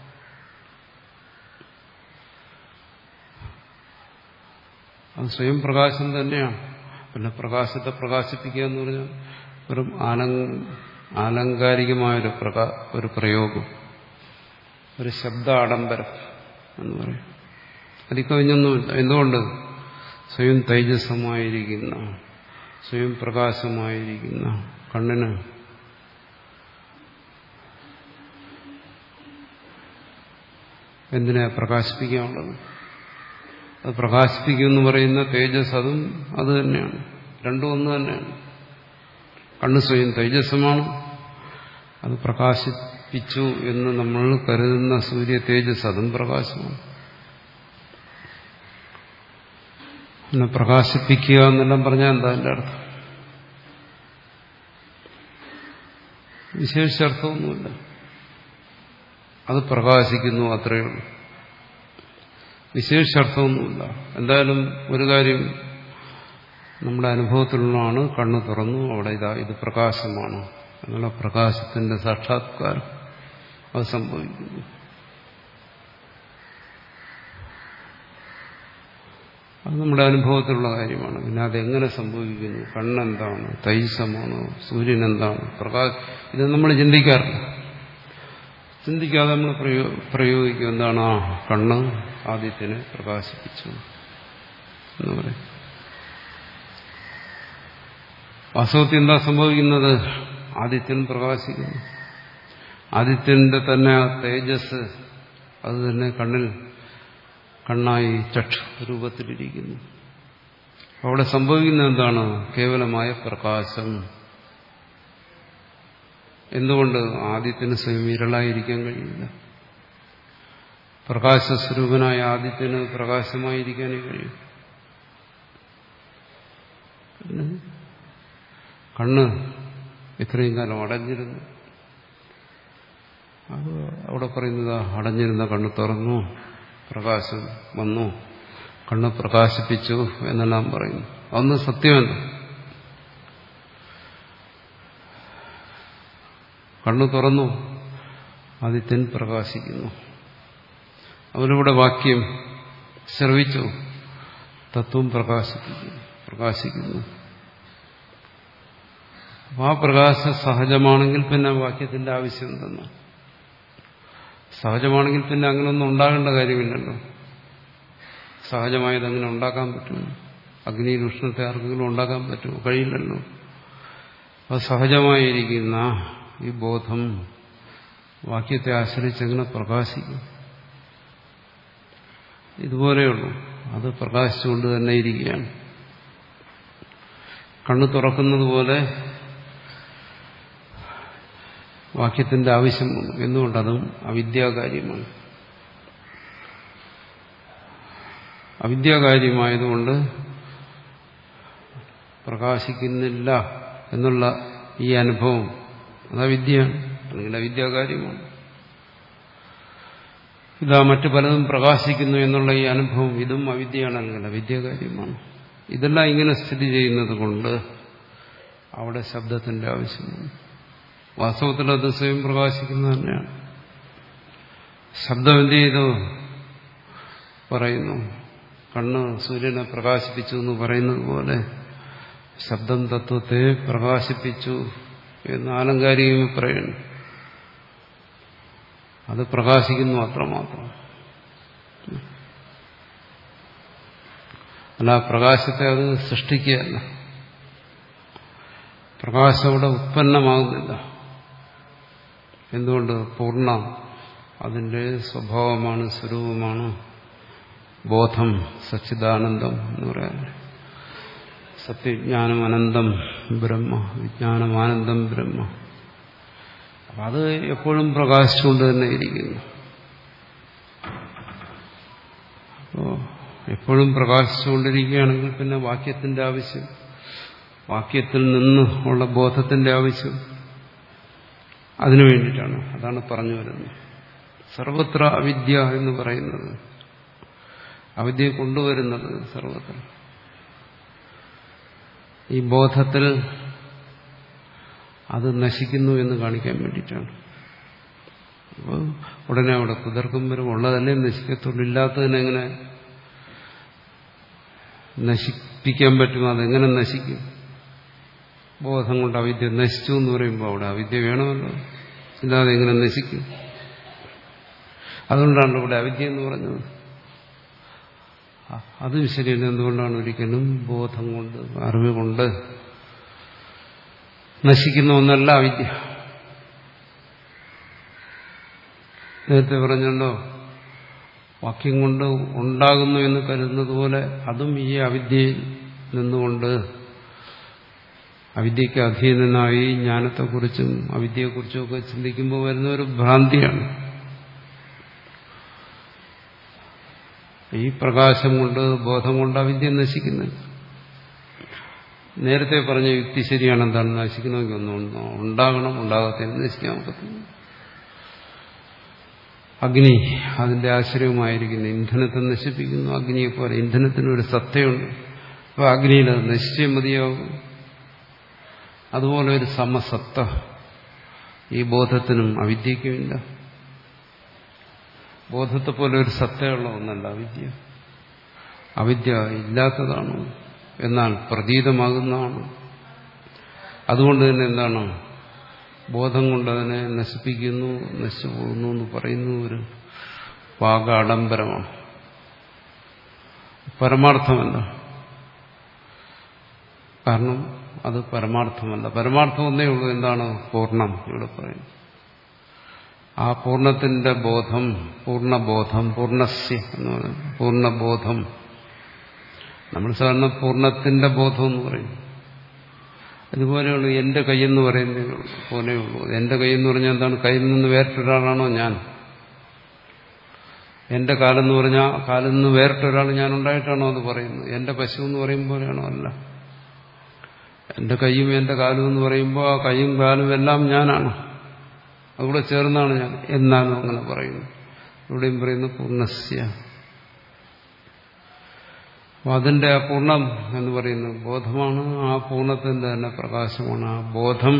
അത് സ്വയം പ്രകാശം തന്നെയാണ്. പിന്നെ പ്രകാശത്തെ പ്രകാശിപ്പിക്കുക എന്ന് പറഞ്ഞാൽ ഒരു ആലങ്കാരികമായൊരു പ്രകാ ഒരു പ്രയോഗം, ഒരു ശബ്ദ ആഡംബരം എന്ന് പറയും. അതിൽ കവിഞ്ഞൊന്നുമില്ല. എന്തുകൊണ്ട്? സ്വയം തൈജസ്സമായിരിക്കുന്ന, സ്വയം പ്രകാശമായിരിക്കുന്ന കണ്ണിന് എന്തിനാ പ്രകാശിപ്പിക്കാനുള്ളത്? അത് പ്രകാശിപ്പിക്കുമെന്ന് പറയുന്ന തേജസ് അതും അത് തന്നെയാണ്. രണ്ടും ഒന്ന് തന്നെയാണ്. കണ്ണ് സ്വയം തേജസ്സമാണ്. അത് പ്രകാശിപ്പിച്ചു എന്ന് നമ്മൾ കരുതുന്ന സൂര്യ തേജസ് അതും പ്രകാശമാണ്. പിന്നെ പ്രകാശിപ്പിക്കുക എന്നെല്ലാം പറഞ്ഞാൽ എന്താ എൻ്റെ അർത്ഥം? വിശേഷാർത്ഥമൊന്നുമില്ല. അത് പ്രകാശിക്കുന്നു, അത്രയേ ഉള്ളൂ. വിശേഷാർത്ഥമൊന്നുമില്ല. എന്തായാലും ഒരു കാര്യം നമ്മുടെ അനുഭവത്തിലുള്ളതാണ്. കണ്ണ് തുറന്നു, അവിടെ ഇതാ ഇത് പ്രകാശമാണ് എന്നുള്ള പ്രകാശത്തിന്റെ സാക്ഷാത്കാരം അത് സംഭവിക്കുന്നു. അത് നമ്മുടെ അനുഭവത്തിലുള്ള കാര്യമാണ്. പിന്നെ അതെങ്ങനെ സംഭവിക്കുന്നു? കണ്ണെന്താണ്? തൈജസ്സമാണോ? സൂര്യൻ എന്താണ്? പ്രകാശം? ഇത് നമ്മൾ ചിന്തിക്കാറില്ല. ചിന്തിക്കാതെ നമ്മൾ പ്രയോ പ്രയോഗിക്കും എന്താണ്? ആ കണ്ണ് ആദിത്യനെ പ്രകാശിപ്പിച്ചു എന്ന് പറയും. വാസ്തവത്തിൽ എന്താ സംഭവിക്കുന്നത്? ആദിത്യൻ പ്രകാശിക്കുന്നു. ആദിത്യന്റെ തന്നെ ആ തേജസ് അത് തന്നെ കണ്ണിൽ കണ്ണായി ചക്ഷു രൂപത്തിലിരിക്കുന്നു. അവിടെ സംഭവിക്കുന്നത് എന്താണ്? കേവലമായ പ്രകാശം. എന്തുകൊണ്ട്? ആദിത്യന് സ്വയം വിരളായിരിക്കാൻ കഴിയില്ല. പ്രകാശസ്വരൂപനായ ആദിത്യന് പ്രകാശമായിരിക്കാനേ കഴിയും. കണ്ണ് ഇത്രയും കാലം അടഞ്ഞിരുന്നു. അത് അവിടെ പറയുന്നത് അടഞ്ഞിരുന്ന കണ്ണ് തുറന്നു, പ്രകാശം വന്നു, കണ്ണ് പ്രകാശിപ്പിച്ചു എന്നെല്ലാം പറയുന്നു. അതൊന്നും സത്യമല്ല. കണ്ണ് തുറന്നു, ആദിത്യൻ പ്രകാശിക്കുന്നു. അവരിവിടെ വാക്യം ശ്രവിച്ചു, തത്വം പ്രകാശിപ്പിക്കുന്നു പ്രകാശിക്കുന്നു. ആ പ്രകാശം സഹജമാണെങ്കിൽ പിന്നെ വാക്യത്തിന്റെ ആവശ്യം എന്തെന്ന്? സഹജമാണെങ്കിൽ പിന്നെ അങ്ങനെയൊന്നും ഉണ്ടാകേണ്ട കാര്യമില്ലല്ലോ. സഹജമായത് അങ്ങനെ ഉണ്ടാക്കാൻ പറ്റുമോ? അഗ്നിയിൽ ഉഷ്ണത്തെ ആർക്കെങ്കിലും ഉണ്ടാക്കാൻ പറ്റുമോ? കഴിയില്ലല്ലോ. അത് സഹജമായിരിക്കുന്ന ഈ ബോധം വാക്യത്തെ ആശ്രയിച്ച് എങ്ങനെ പ്രകാശിക്കും? ഇതുപോലെയുള്ളൂ. അത് പ്രകാശിച്ചുകൊണ്ട് തന്നെ ഇരിക്കുകയാണ്. കണ്ണ് തുറക്കുന്നത് പോലെ വാക്യത്തിന്റെ ആവശ്യം വന്നു. എന്തുകൊണ്ടതും അവിദ്യാകാര്യമാണ്. അവിദ്യാകാര്യമായതുകൊണ്ട് പ്രകാശിക്കുന്നില്ല എന്നുള്ള ഈ അനുഭവം അത് അവിദ്യയാണ്, അല്ലെങ്കിൽ അവിദ്യാകാര്യമാണ്. ഇതാ മറ്റു പലതും പ്രകാശിക്കുന്നു എന്നുള്ള ഈ അനുഭവം ഇതും അവിദ്യയാണ്, അല്ലെങ്കിൽ അവിദ്യാകാര്യമാണ്. ഇതെല്ലാം ഇങ്ങനെ സ്ഥിതി ചെയ്യുന്നത് കൊണ്ട് അവിടെ ശബ്ദത്തിന്റെ ആവശ്യമാണ്. വാസ്തവത്തിൽ അത് സ്വയം പ്രകാശിക്കുന്നത് തന്നെയാണ്. ശബ്ദം എന്ത് ചെയ്തു? പറയുന്നു കണ്ണ് സൂര്യനെ പ്രകാശിപ്പിച്ചു എന്ന് പറയുന്നത് പോലെ ശബ്ദം തത്വത്തെ പ്രകാശിപ്പിച്ചു എന്ന് ആലങ്കാരികമായി പറയുന്നു. അത് പ്രകാശിക്കുന്നു അത്രമാത്രം. അല്ല, പ്രകാശത്തെ അത് സൃഷ്ടിക്കുകയല്ല. പ്രകാശം അവിടെ ഉത്പന്നമാകുന്നില്ല. എന്തുകൊണ്ട്? പൂർണ്ണ അതിന്റെ സ്വഭാവമാണ്, സ്വരൂപമാണ് ബോധം, സച്ചിദാനന്ദം എന്ന് പറയാൻ. സത്യജ്ഞാനം അനന്തം ബ്രഹ്മ, വിജ്ഞാനം ആനന്ദം ബ്രഹ്മ. അപ്പം അത് എപ്പോഴും പ്രകാശിച്ചുകൊണ്ട് തന്നെ ഇരിക്കുന്നു. അപ്പോൾ എപ്പോഴും പ്രകാശിച്ചുകൊണ്ടിരിക്കുകയാണെങ്കിൽ പിന്നെ വാക്യത്തിന്റെ ആവശ്യം, വാക്യത്തിൽ നിന്ന് ഉള്ള ബോധത്തിന്റെ ആവശ്യം അതിനു വേണ്ടിയിട്ടാണ്. അതാണ് പറഞ്ഞു വരുന്നത്. സർവത്ര അവിദ്യ എന്ന് പറയുന്നത്, അവിദ്യയെ കൊണ്ടുവരുന്നത് സർവത്ര ഈ ബോധത്തിൽ അത് നശിക്കുന്നു എന്ന് കാണിക്കാൻ വേണ്ടിയിട്ടാണ്. അപ്പോൾ ഉടനെ അവിടെ കുതർക്കം വരും. ഉള്ളതല്ലേ നശിക്കത്തുള്ളൂ, ഇല്ലാത്തതിനെങ്ങനെ നശിപ്പിക്കാൻ പറ്റും? അതെങ്ങനെ നശിക്കും? ബോധം കൊണ്ട് അവിദ്യ നശിച്ചു എന്ന് പറയുമ്പോൾ അവിടെ അവിദ്യ വേണമല്ലോ, ഇല്ലാതെ എങ്ങനെ നശിക്കും? അതുകൊണ്ടാണ് ഇവിടെ അവിദ്യ എന്ന് പറഞ്ഞത്. അതും ശരിയല്ല. എന്തുകൊണ്ടാണ്? ഒരിക്കലും ബോധം കൊണ്ട്, അറിവ് കൊണ്ട് നശിക്കുന്ന ഒന്നല്ല അവിദ്യ. നേരത്തെ പറഞ്ഞല്ലോ, വാക്യം കൊണ്ട് ഉണ്ടാകുന്നു എന്ന് കരുതുന്നത് പോലെ അതും ഈ അവിദ്യയിൽ നിന്നുകൊണ്ട് അവിദ്യക്ക് അധീനനായി ജ്ഞാനത്തെക്കുറിച്ചും അവിദ്യയെക്കുറിച്ചും ഒക്കെ ചിന്തിക്കുമ്പോൾ വരുന്ന ഒരു ഭ്രാന്തിയാണ്. ഈ പ്രകാശം കൊണ്ട്, ബോധം കൊണ്ട് അവിദ്യ നശിക്കുന്നത്. നേരത്തെ പറഞ്ഞ യുക്തി ശരിയാണ്. എന്താണ്? നശിക്കണമെങ്കിൽ ഒന്നും ഉണ്ടാകണം, ഉണ്ടാകാത്ത നശിക്കാൻ പറ്റുന്നു. അഗ്നി അതിന്റെ ആശ്രയമായിരിക്കുന്നു, ഇന്ധനത്തെ നശിപ്പിക്കുന്നു. അഗ്നിയെപ്പോലെ ഇന്ധനത്തിനൊരു സത്തയുണ്ട്. അപ്പോൾ അഗ്നിയിൽ അത് നശിച്ചേ മതിയാകും. അതുപോലെ ഒരു സമസത്ത ഈ ബോധത്തിനും അവിദ്യയ്ക്കുമില്ല. ബോധത്തെ പോലെ ഒരു സത്തയുള്ള ഒന്നല്ല അവിദ്യ. അവിദ്യ ഇല്ലാത്തതാണ്, എന്നാൽ പ്രതീതമാകുന്നതാണ്. അതുകൊണ്ട് തന്നെ എന്താണ്? ബോധം കൊണ്ട് അതിനെ നശിപ്പിക്കുന്നു, നശിച്ചു പോകുന്നു എന്ന് പറയുന്നു ഒരു വാഗാഡംബരമാണ്, പരമാർത്ഥമല്ല. കാരണം അത് പരമാർത്ഥമല്ല. പരമാർത്ഥം ഒന്നേ ഉള്ളൂ. എന്താണ്? പൂർണ്ണം. ഇവിടെ പറയുന്നു ആ പൂർണ്ണത്തിന്റെ ബോധം, പൂർണ്ണബോധം, പൂർണ്ണസ്യ എന്ന് പറയുന്നത് പൂർണ്ണബോധം. നമ്മൾ സാധാരണ പൂർണ്ണത്തിന്റെ ബോധം എന്ന് പറയും. അതുപോലെയുള്ളൂ എന്റെ കൈയെന്ന് പറയുന്നത് പോലെയുള്ളൂ. എന്റെ കൈയെന്ന് പറഞ്ഞാൽ എന്താണ്? കയ്യിൽ നിന്ന് വേറിട്ടൊരാളാണോ ഞാൻ? എന്റെ കാലെന്ന് പറഞ്ഞാൽ കാലിൽ നിന്ന് വേറിട്ടൊരാൾ ഞാൻ ഉണ്ടായിട്ടാണോ അത് പറയുന്നത്? എന്റെ പശു എന്ന് പറയുമ്പോഴാണോ? അല്ല. എന്റെ കൈയും എന്റെ കാലും എന്ന് പറയുമ്പോൾ ആ കൈയും കാലും എല്ലാം ഞാനാണ്, അതുകൂടെ ചേർന്നാണ് ഞാൻ എന്നാലും അങ്ങനെ പറയുന്നു. ഇവിടെയും പറയുന്നു പൂർണ്ണസ്യ. അപ്പോൾ അതിന്റെ ആ പൂർണ്ണം എന്ന് പറയുന്നത് ബോധമാണ്. ആ പൂർണ്ണത്തിന്റെ തന്നെ പ്രകാശമാണ് ആ ബോധം.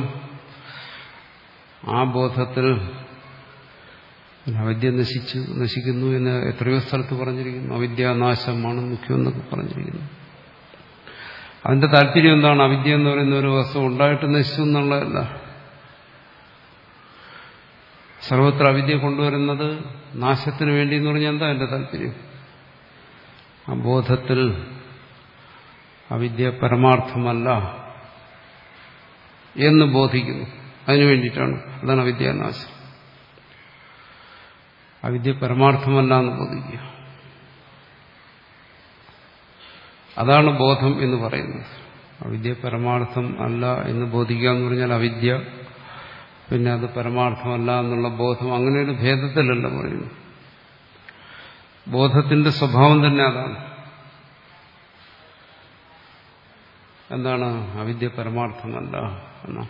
ആ ബോധത്തിൽ അവിദ്യ നശിച്ചു നശിക്കുന്നു എന്ന് എത്രയോ സ്ഥലത്ത് പറഞ്ഞിരിക്കുന്നു. അവിദ്യാനാശമാണ് മുഖ്യം എന്നൊക്കെ പറഞ്ഞിരിക്കുന്നു. അതിന്റെ താല്പര്യം എന്താണ്? അവിദ്യ എന്ന് പറയുന്ന ഒരു വസ്തു ഉണ്ടായിട്ട് നശിച്ചു എന്നുള്ളതല്ല. സർവത്ര അവിദ്യ കൊണ്ടുവരുന്നത് നാശത്തിന് വേണ്ടി എന്ന് പറഞ്ഞാൽ എന്താ എന്റെ താല്പര്യം? ആ ബോധത്തിൽ അവിദ്യ പരമാർത്ഥമല്ല എന്ന് ബോധിക്കുന്നു. അതിനു വേണ്ടിയിട്ടാണ്. അതാണ് അവിദ്യാനാശം. അവിദ്യ പരമാർത്ഥമല്ല എന്ന് ബോധിക്കുക, അതാണ് ബോധം എന്ന് പറയുന്നത്. അവിദ്യ പരമാർത്ഥം അല്ല എന്ന് ബോധിക്കുക എന്ന് പറഞ്ഞാൽ അവിദ്യ പിന്നെ അത് പരമാർത്ഥമല്ല എന്നുള്ള ബോധം അങ്ങനെ ഒരു ഭേദത്തിലല്ല പറയുന്നു. ബോധത്തിന്റെ സ്വഭാവം തന്നെ അതാണ്. എന്താണ്? അവിദ്യ പരമാർത്ഥമല്ല എന്നാ.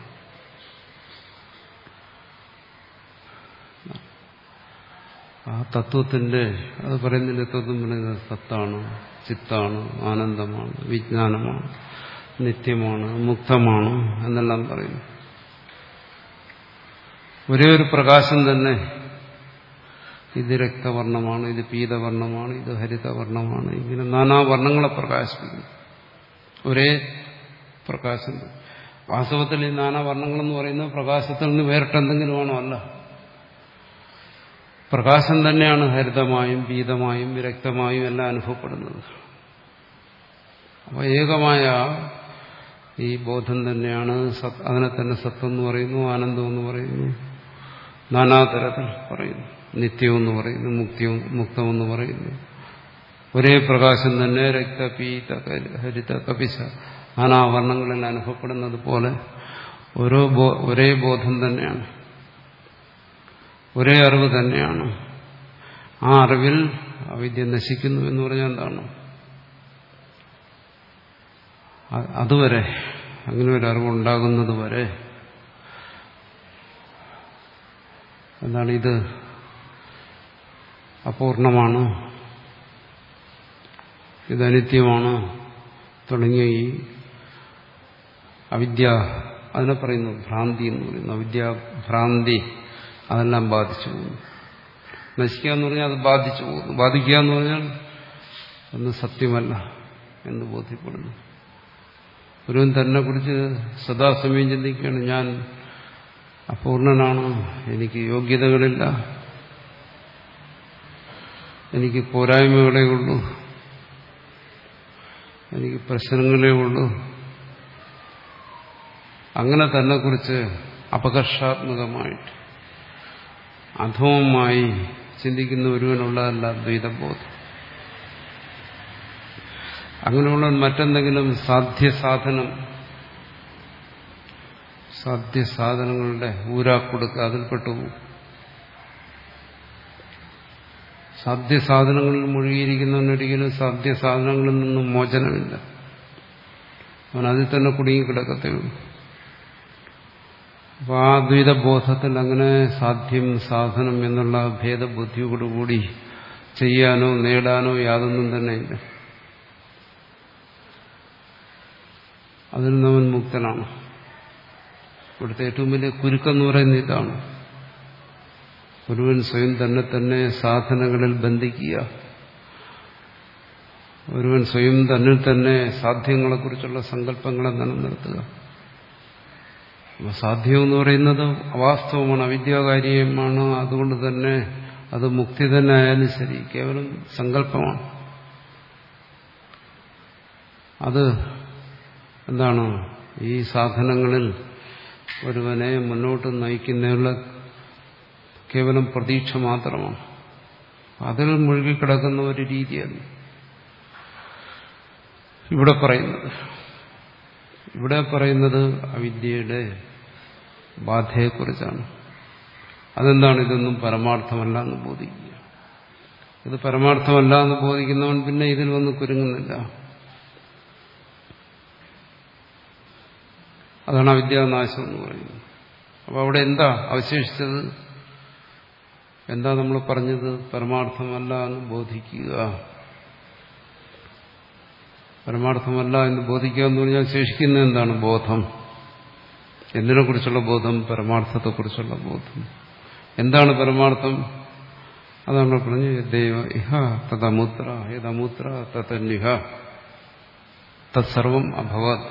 ആ തത്വത്തിന്റെ അത് പറയുന്നതിന്റെ തത്വം പറയുന്നത് സത്താണ്, ചിത്താണ്, ആനന്ദമാണ്, വിജ്ഞാനമാണ്, നിത്യമാണ്, മുക്തമാണ് എന്നെല്ലാം പറയുന്നു. ഒരേ ഒരു പ്രകാശം തന്നെ ഇത് രക്തവർണ്ണമാണ്, ഇത് പീതവർണ്ണമാണ്, ഇത് ഹരിതവർണ്ണമാണ്, ഇങ്ങനെ നാനാ വർണ്ണങ്ങളെ പ്രകാശിപ്പിക്കുന്നു. ഒരേ പ്രകാശം. വാസ്തവത്തിൽ ഈ നാനാവർണ്ണങ്ങളെന്ന് പറയുന്നത് പ്രകാശത്തിൽ നിന്ന് വേറിട്ടെന്തെങ്കിലുമാണോ? അല്ല. പ്രകാശം തന്നെയാണ് ഹരിതമായും പീതമായും വിരക്തമായും എല്ലാം അനുഭവപ്പെടുന്നത്. അപ്പോൾ ഏകമായ ഈ ബോധം തന്നെയാണ് സത്. അതിനെ തന്നെ സത്ത് എന്ന് പറയുന്നു, ആനന്ദം എന്ന് പറയുന്നു, നാനാതരത്തിൽ പറയുന്നു, നിത്യമെന്ന് പറയുന്നു, മുക്തിയും മുക്തമെന്ന് പറയുന്നു. ഒരേ പ്രകാശം തന്നെ രക്ത പീത ഹരിത കപിശ നാനാവർണ്ണങ്ങളിൽ അനുഭവപ്പെടുന്നത് പോലെ ഓരോ ഒരേ ബോധം തന്നെയാണ്, ഒരേ അറിവ് തന്നെയാണ്. ആ അറിവിൽ അവിദ്യ നശിക്കുന്നു എന്ന് പറഞ്ഞാൽ എന്താണ്? അതുവരെ, അങ്ങനെ ഒരു അറിവുണ്ടാകുന്നത് വരെ എന്താണ് ഇത് അപൂർണമാണ്, ഇത് അനിത്യമാണ് തുടങ്ങിയ ഈ അവിദ്യ, അതിനെ പറയുന്നു ഭ്രാന്തി എന്ന് പറയുന്നു. അവിദ്യാഭ്രാന്തി അതെല്ലാം ബാധിച്ചു പോകുന്നു. നശിക്കുക എന്ന് പറഞ്ഞാൽ അത് ബാധിച്ചു പോകുന്നു. ബാധിക്കുക എന്ന് പറഞ്ഞാൽ ഒന്നും സത്യമല്ല എന്ന് ബോധ്യപ്പെടുന്നു. ഒരുവൻ തന്നെ കുറിച്ച് സദാസമയം ചിന്തിക്കുകയാണ്, ഞാൻ അപൂർണനാണ്, എനിക്ക് യോഗ്യതകളില്ല, എനിക്ക് പോരായ്മകളേ ഉള്ളൂ, എനിക്ക് പ്രശ്നങ്ങളേ ഉള്ളൂ. അങ്ങനെ തന്നെ കുറിച്ച് അപകർഷാത്മകമായിട്ട് അധമമായി ചിന്തിക്കുന്ന ഒരുവനുള്ളതല്ല ദ്വൈതബോധം. അങ്ങനെയുള്ള മറ്റെന്തെങ്കിലും സാധ്യസാധനം, സാധ്യസാധനങ്ങളുടെ ഊരാക്കൊടുക്ക അതിൽപ്പെട്ടു പോകും. സാധ്യസാധനങ്ങളിൽ മുഴുകിയിരിക്കുന്നവനൊരിക്കലും സാധ്യസാധനങ്ങളിൽ നിന്നും മോചനമില്ല. അവൻ അതിൽ തന്നെ കുടുങ്ങിക്കിടക്കത്തേ ഉള്ളൂ. അപ്പോൾ ആ ദ്വൈതബോധത്തിൽ അങ്ങനെ സാധ്യം സാധനം എന്നുള്ള ഭേദബുദ്ധിയോടുകൂടി ചെയ്യാനോ നേടാനോ യാതൊന്നും തന്നെയില്ല. അതിൽ നിന്നവൻ മുക്തനാണ്. ഇവിടുത്തെ ഏറ്റവും വലിയ കുരുക്കെന്ന് പറയുന്നത് ഇതാണ്. ഒരുവൻ സ്വയം തന്നെ തന്നെ സാധനങ്ങളിൽ ബന്ധിക്കുക, ഒരുവൻ സ്വയം തന്നിൽ തന്നെ സാധ്യങ്ങളെക്കുറിച്ചുള്ള സങ്കല്പങ്ങളെ നിലനിർത്തുക. സാധ്യം എന്ന് പറയുന്നത് അവാസ്തവമാണ്, അവിദ്യാകാര്യമാണ്. അതുകൊണ്ട് തന്നെ അത് മുക്തി തന്നെ ആയാലും ശരി കേവലം സങ്കല്പമാണ്. അത് എന്താണ്? ഈ സാധനങ്ങളിൽ ഒരുവനെ മുന്നോട്ട് നയിക്കുന്നതിനുള്ള കേവലം പ്രതീക്ഷ മാത്രമാണ്. അതിൽ മുഴുകിക്കിടക്കുന്ന ഒരു രീതിയാണ് ഇവിടെ പറയുന്നത്. ഇവിടെ പറയുന്നത് അവിദ്യയുടെ ബാധയെക്കുറിച്ചാണ്. അതെന്താണ്? ഇതൊന്നും പരമാർത്ഥമല്ല എന്ന് ബോധിക്കുക. ഇത് പരമാർത്ഥമല്ല എന്ന് ബോധിക്കുന്നവൻ പിന്നെ ഇതിൽ വന്ന് കുരുങ്ങുന്നില്ല. അതാണ് അവിദ്യാനാശം എന്ന് പറയുന്നത്. അപ്പോൾ അവിടെ എന്താ അവശേഷിച്ചത്? എന്താ നമ്മൾ പറഞ്ഞത്? പരമാർത്ഥമല്ല എന്ന് ബോധിക്കുക. പരമാർത്ഥമല്ല എന്ന് ബോധിക്കുക എന്ന് പറഞ്ഞാൽ ശേഷിക്കുന്ന എന്താണ്? ബോധം. എന്തിനെക്കുറിച്ചുള്ള ബോധം? പരമാർത്ഥത്തെക്കുറിച്ചുള്ള ബോധം. എന്താണ് പരമാർത്ഥം? അതാണ് പറഞ്ഞു, യദ്ദേവ ഇഹ തദമുത്ര യദമുത്ര തതന്യഹ തത്സർവം അഭവത്.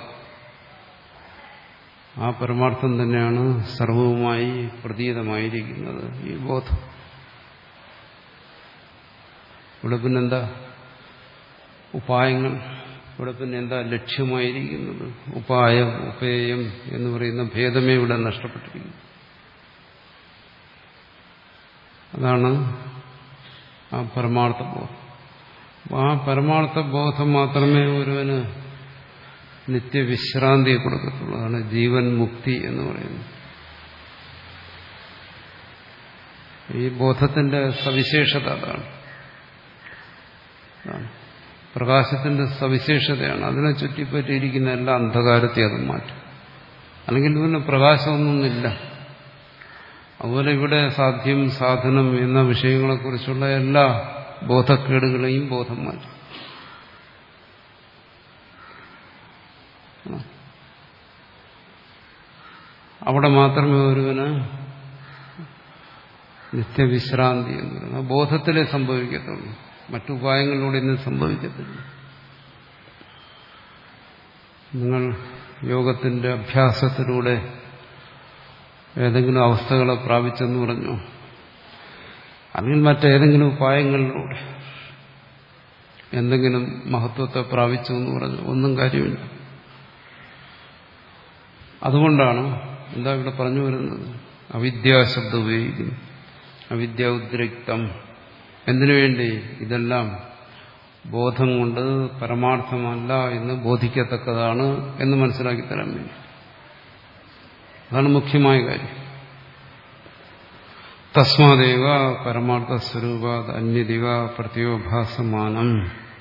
ആ പരമാർത്ഥം തന്നെയാണ് സർവവുമായി പ്രതീതമായിരിക്കുന്നത് ഈ ബോധം. ഇവിടെ പിന്നെന്താ ഉപായങ്ങൾ? ഇവിടെ പിന്നെ എന്താ ലക്ഷ്യമായിരിക്കുന്നത്? ഉപായം, ഉപേയം എന്ന് പറയുന്ന ഭേദമേ ഇവിടെ നഷ്ടപ്പെട്ടിരിക്കുന്നു. അതാണ് ആ പരമാർത്ഥ ബോധം. ആ പരമാർത്ഥ ബോധം മാത്രമേ ഒരുവന് നിത്യവിശ്രാന്തിയെ കൊടുക്കത്തുള്ളൂ. അതാണ് ജീവൻ മുക്തി എന്ന് പറയുന്നത്. ഈ ബോധത്തിന്റെ സവിശേഷത അതാണ്. പ്രകാശത്തിന്റെ സവിശേഷതയാണ്. അതിനെ ചുറ്റിപ്പറ്റിയിരിക്കുന്ന എല്ലാ അന്ധകാരത്തെ അത് മാറ്റും. അല്ലെങ്കിൽ പിന്നെ പ്രകാശമൊന്നുമില്ല. അതുപോലെ ഇവിടെ സാധ്യം സാധനം എന്ന വിഷയങ്ങളെക്കുറിച്ചുള്ള എല്ലാ ബോധക്കേടുകളെയും ബോധം മാറ്റും. അവിടെ മാത്രമേ ഒരുവന് നിത്യവിശ്രാന്തി എന്ന് പറയുന്നത് ബോധത്തിലേ സംഭവിക്കത്തുള്ളൂ. മറ്റുപായങ്ങളിലൂടെ ഇന്നും സംഭവിക്കത്തില്ല. നിങ്ങൾ യോഗത്തിന്റെ അഭ്യാസത്തിലൂടെ ഏതെങ്കിലും അവസ്ഥകളെ പ്രാപിച്ചെന്ന് പറഞ്ഞു, അല്ലെങ്കിൽ മറ്റേതെങ്കിലും ഉപായങ്ങളിലൂടെ എന്തെങ്കിലും മഹത്വത്തെ പ്രാപിച്ചു എന്ന് പറഞ്ഞു, ഒന്നും കാര്യമില്ല. അതുകൊണ്ടാണ് എന്താ ഇവിടെ പറഞ്ഞു വരുന്നത്, അവിദ്യാശബ്ദം ഉപയോഗിക്കുന്നു. അവിദ്യ ഉദ്രിക്തം എന്തിനു വേണ്ടി? ഇതെല്ലാം ബോധം കൊണ്ട് പരമാർത്ഥമല്ല എന്ന് ബോധിക്കത്തക്കതാണ് എന്ന് മനസ്സിലാക്കി തരാൻ വേണ്ടി. അതാണ് മുഖ്യമായ കാര്യം. തസ്മാദേവ പരമാർത്ഥ സ്വരൂപാത് അന്യദിവ പ്രത്യോഭാസമാനം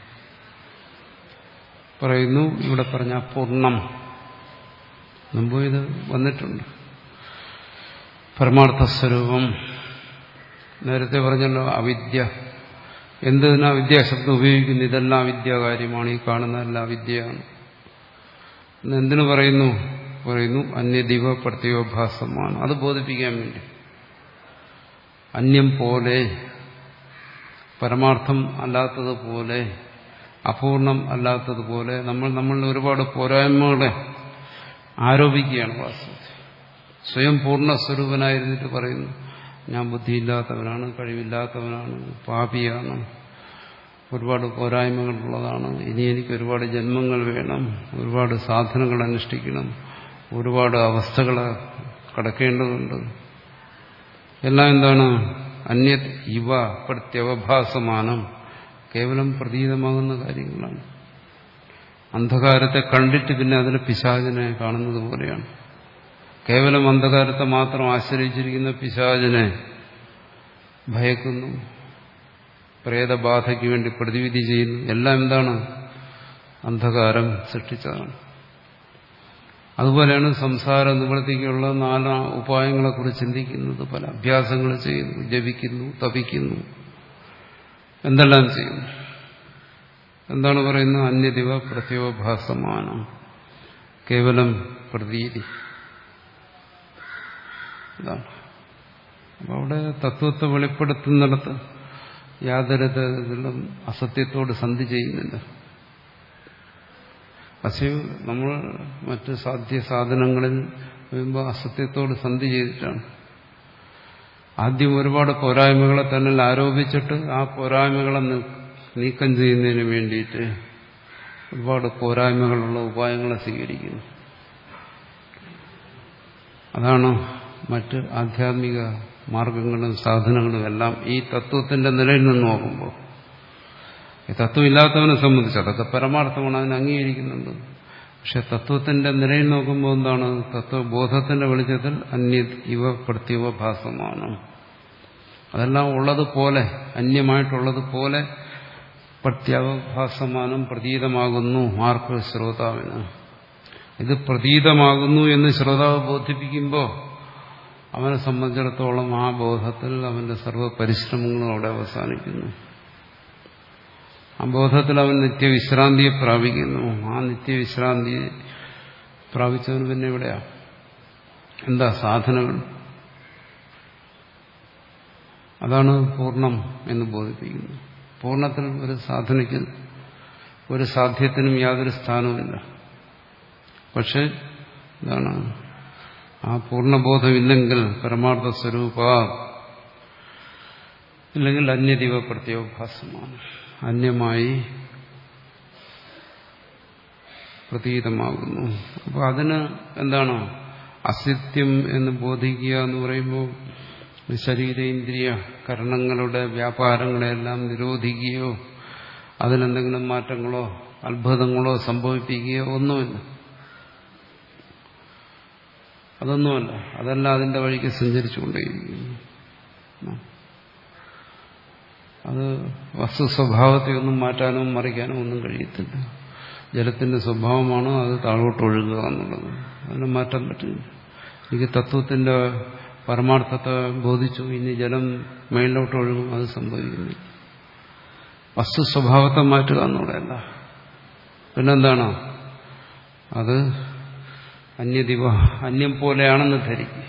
പറയുന്നു. ഇവിടെ പറഞ്ഞ പൂർണ്ണം മുമ്പ് ഇത് വന്നിട്ടുണ്ട്. പരമാർത്ഥ സ്വരൂപം നേരത്തെ പറഞ്ഞല്ലോ. അവിദ്യ, എന്തിനാ വിദ്യാശബ്ദം ഉപയോഗിക്കുന്നു? ഇതെല്ലാം അവിദ്യാകാര്യമാണ്, ഈ കാണുന്നതെല്ലാം അവിദ്യയാണ്. എന്തിനു പറയുന്നു? പറയുന്നു അന്യദിവ പ്രത്യോഭാസമാണ്. അത് ബോധിപ്പിക്കാൻ വേണ്ടി. അന്യം പോലെ, പരമാർത്ഥം അല്ലാത്തതുപോലെ, അപൂർണം അല്ലാത്തതുപോലെ നമ്മൾ നമ്മളിൽ ഒരുപാട് പോരായ്മകളെ ആരോപിക്കുകയാണ് വാസ്തവത്തിൽ. സ്വയം പൂർണ്ണസ്വരൂപനായിരുന്നിട്ട് പറയുന്നു ഞാൻ ബുദ്ധിയില്ലാത്തവനാണ്, കഴിവില്ലാത്തവനാണ്, പാപിയാണ്, ഒരുപാട് പോരായ്മകളുള്ളതാണ്, ഇനി എനിക്ക് ഒരുപാട് ജന്മങ്ങൾ വേണം, ഒരുപാട് സാധനങ്ങൾ അനുഷ്ഠിക്കണം, ഒരുപാട് അവസ്ഥകളെ കടക്കേണ്ടതുണ്ട്. എല്ലാം എന്താണ്? അന്യത് ഇവ പ്രത്യവഭാസമാനം, കേവലം പ്രതീതമാകുന്ന കാര്യങ്ങളാണ്. അന്ധകാരത്തെ കണ്ടിട്ട് പിന്നെ അതിന് പിശാചിനെ കാണുന്നത് പോലെയാണ്. കേവലം അന്ധകാരത്തെ മാത്രം ആശ്രയിച്ചിരിക്കുന്ന പിശാചിനെ ഭയക്കുന്നു, പ്രേതബാധയ്ക്ക് വേണ്ടി പ്രതിവിധി ചെയ്യുന്നു. എല്ലാം എന്താണ്? അന്ധകാരം സൃഷ്ടിച്ചതാണ്. അതുപോലെയാണ് സംസാര നിവൃത്തിക്കുള്ള നാലാ ഉപായങ്ങളെക്കുറിച്ച് ചിന്തിക്കുന്നത്. പല അഭ്യാസങ്ങൾ ചെയ്യുന്നു, ജപിക്കുന്നു, തപിക്കുന്നു, എന്തെല്ലാം ചെയ്യുന്നു. എന്താണ് പറയുന്നത്? അന്യദിവ പ്രത്യോഭാസമാനം, കേവലം പ്രതീതി. ഇതാണ്. അപ്പം അവിടെ തത്വത്തെ വെളിപ്പെടുത്തുന്നിടത്ത് യാതൊരു തരത്തിലും അസത്യത്തോട് സന്ധി ചെയ്യുന്നില്ല. പക്ഷേ നമ്മൾ മറ്റ് സാധ്യ സാധനങ്ങളിൽ വരുമ്പോൾ അസത്യത്തോട് സന്ധി ചെയ്തിട്ടാണ്. ആദ്യം ഒരുപാട് പോരായ്മകളെ തന്നെ ആരോപിച്ചിട്ട് ആ പോരായ്മകളെ നീക്കം ചെയ്യുന്നതിന് വേണ്ടിയിട്ട് ഒരുപാട് പോരായ്മകളുള്ള ഉപായങ്ങളെ സ്വീകരിക്കുന്നു. അതാണ് മറ്റ് ആധ്യാത്മിക മാർഗങ്ങളും സാധനങ്ങളും എല്ലാം ഈ തത്വത്തിന്റെ നിലയിൽ നിന്ന് നോക്കുമ്പോൾ. ഈ തത്വമില്ലാത്തവനെ സംബന്ധിച്ച് അതൊക്കെ പരമാർത്ഥമാണ്, അതിനെ അംഗീകരിക്കുന്നുണ്ട്. പക്ഷെ തത്വത്തിന്റെ നിലയിൽ നോക്കുമ്പോൾ എന്താണ്? തത്വബോധത്തിന്റെ വെളിച്ചത്തിൽ അന്യ ഇവ പ്രത്യോഭാസമാണ്. അതെല്ലാം ഉള്ളതുപോലെ, അന്യമായിട്ടുള്ളതുപോലെ പ്രത്യാഭാസമാനം പ്രതീതമാകുന്നു. ആർക്ക്? ശ്രോതാവിന്. ഇത് പ്രതീതമാകുന്നു എന്ന് ശ്രോതാവ് ബോധിപ്പിക്കുമ്പോൾ അവനെ സംബന്ധിച്ചിടത്തോളം ആ ബോധത്തിൽ അവന്റെ സർവ്വ പരിശ്രമങ്ങളും അവിടെ അവസാനിക്കുന്നു. ആ ബോധത്തിൽ അവൻ നിത്യവിശ്രാന്തിയെ പ്രാപിക്കുന്നു. ആ നിത്യവിശ്രാന്തി പ്രാപിച്ചവന് പിന്നെ എവിടെയാ? എന്താ സാധനകൾ? അതാണ് പൂർണ്ണം എന്ന് ബോധിപ്പിക്കുന്നത്. പൂർണ്ണത്തിൽ ഒരു സാധനയ്ക്ക്, ഒരു സാധ്യത്തിനും യാതൊരു സ്ഥാനവുമില്ല. പക്ഷെ എന്താണ്? ആ പൂർണ്ണബോധമില്ലെങ്കിൽ പരമാർത്ഥ സ്വരൂപ ഇല്ലെങ്കിൽ അന്യദിവ പ്രത്യോഭാസമാണ്, അന്യമായി പ്രതീതമാകുന്നു. അപ്പോൾ അതിന് എന്താണ്? അസത്യം എന്ന് ബോധിക്കുക എന്ന് പറയുമ്പോൾ ശരീരേന്ദ്രിയ കരണങ്ങളുടെ വ്യാപാരങ്ങളെല്ലാം നിരോധിക്കുകയോ അതിലെന്തെങ്കിലും മാറ്റങ്ങളോ അത്ഭുതങ്ങളോ സംഭവിപ്പിക്കുകയോ ഒന്നുമില്ല. അതൊന്നുമല്ല. അതെല്ലാം അതിന്റെ വഴിക്ക് സഞ്ചരിച്ചുകൊണ്ടേയിരിക്കുന്നു. അത് വസ്തു സ്വഭാവത്തെ ഒന്നും മാറ്റാനോ മറിക്കാനോ ഒന്നും കഴിയത്തില്ല. ജലത്തിന്റെ സ്വഭാവമാണ് അത് താഴോട്ടൊഴുകുക എന്നുള്ളത്. അതിനെ മാറ്റാൻ പറ്റില്ല. എനിക്ക് തത്വത്തിന്റെ പരമാർത്ഥത്തെ ബോധിച്ചു, ഇനി ജലം മേളിലോട്ടൊഴുകും, അത് സംഭവിക്കുന്നു. വസ്തു സ്വഭാവത്തെ മാറ്റുക എന്നുള്ളതല്ല. പിന്നെന്താണ്? അത് അന്യദിവ, അന്യം പോലെയാണെന്ന് ധരിക്കുക,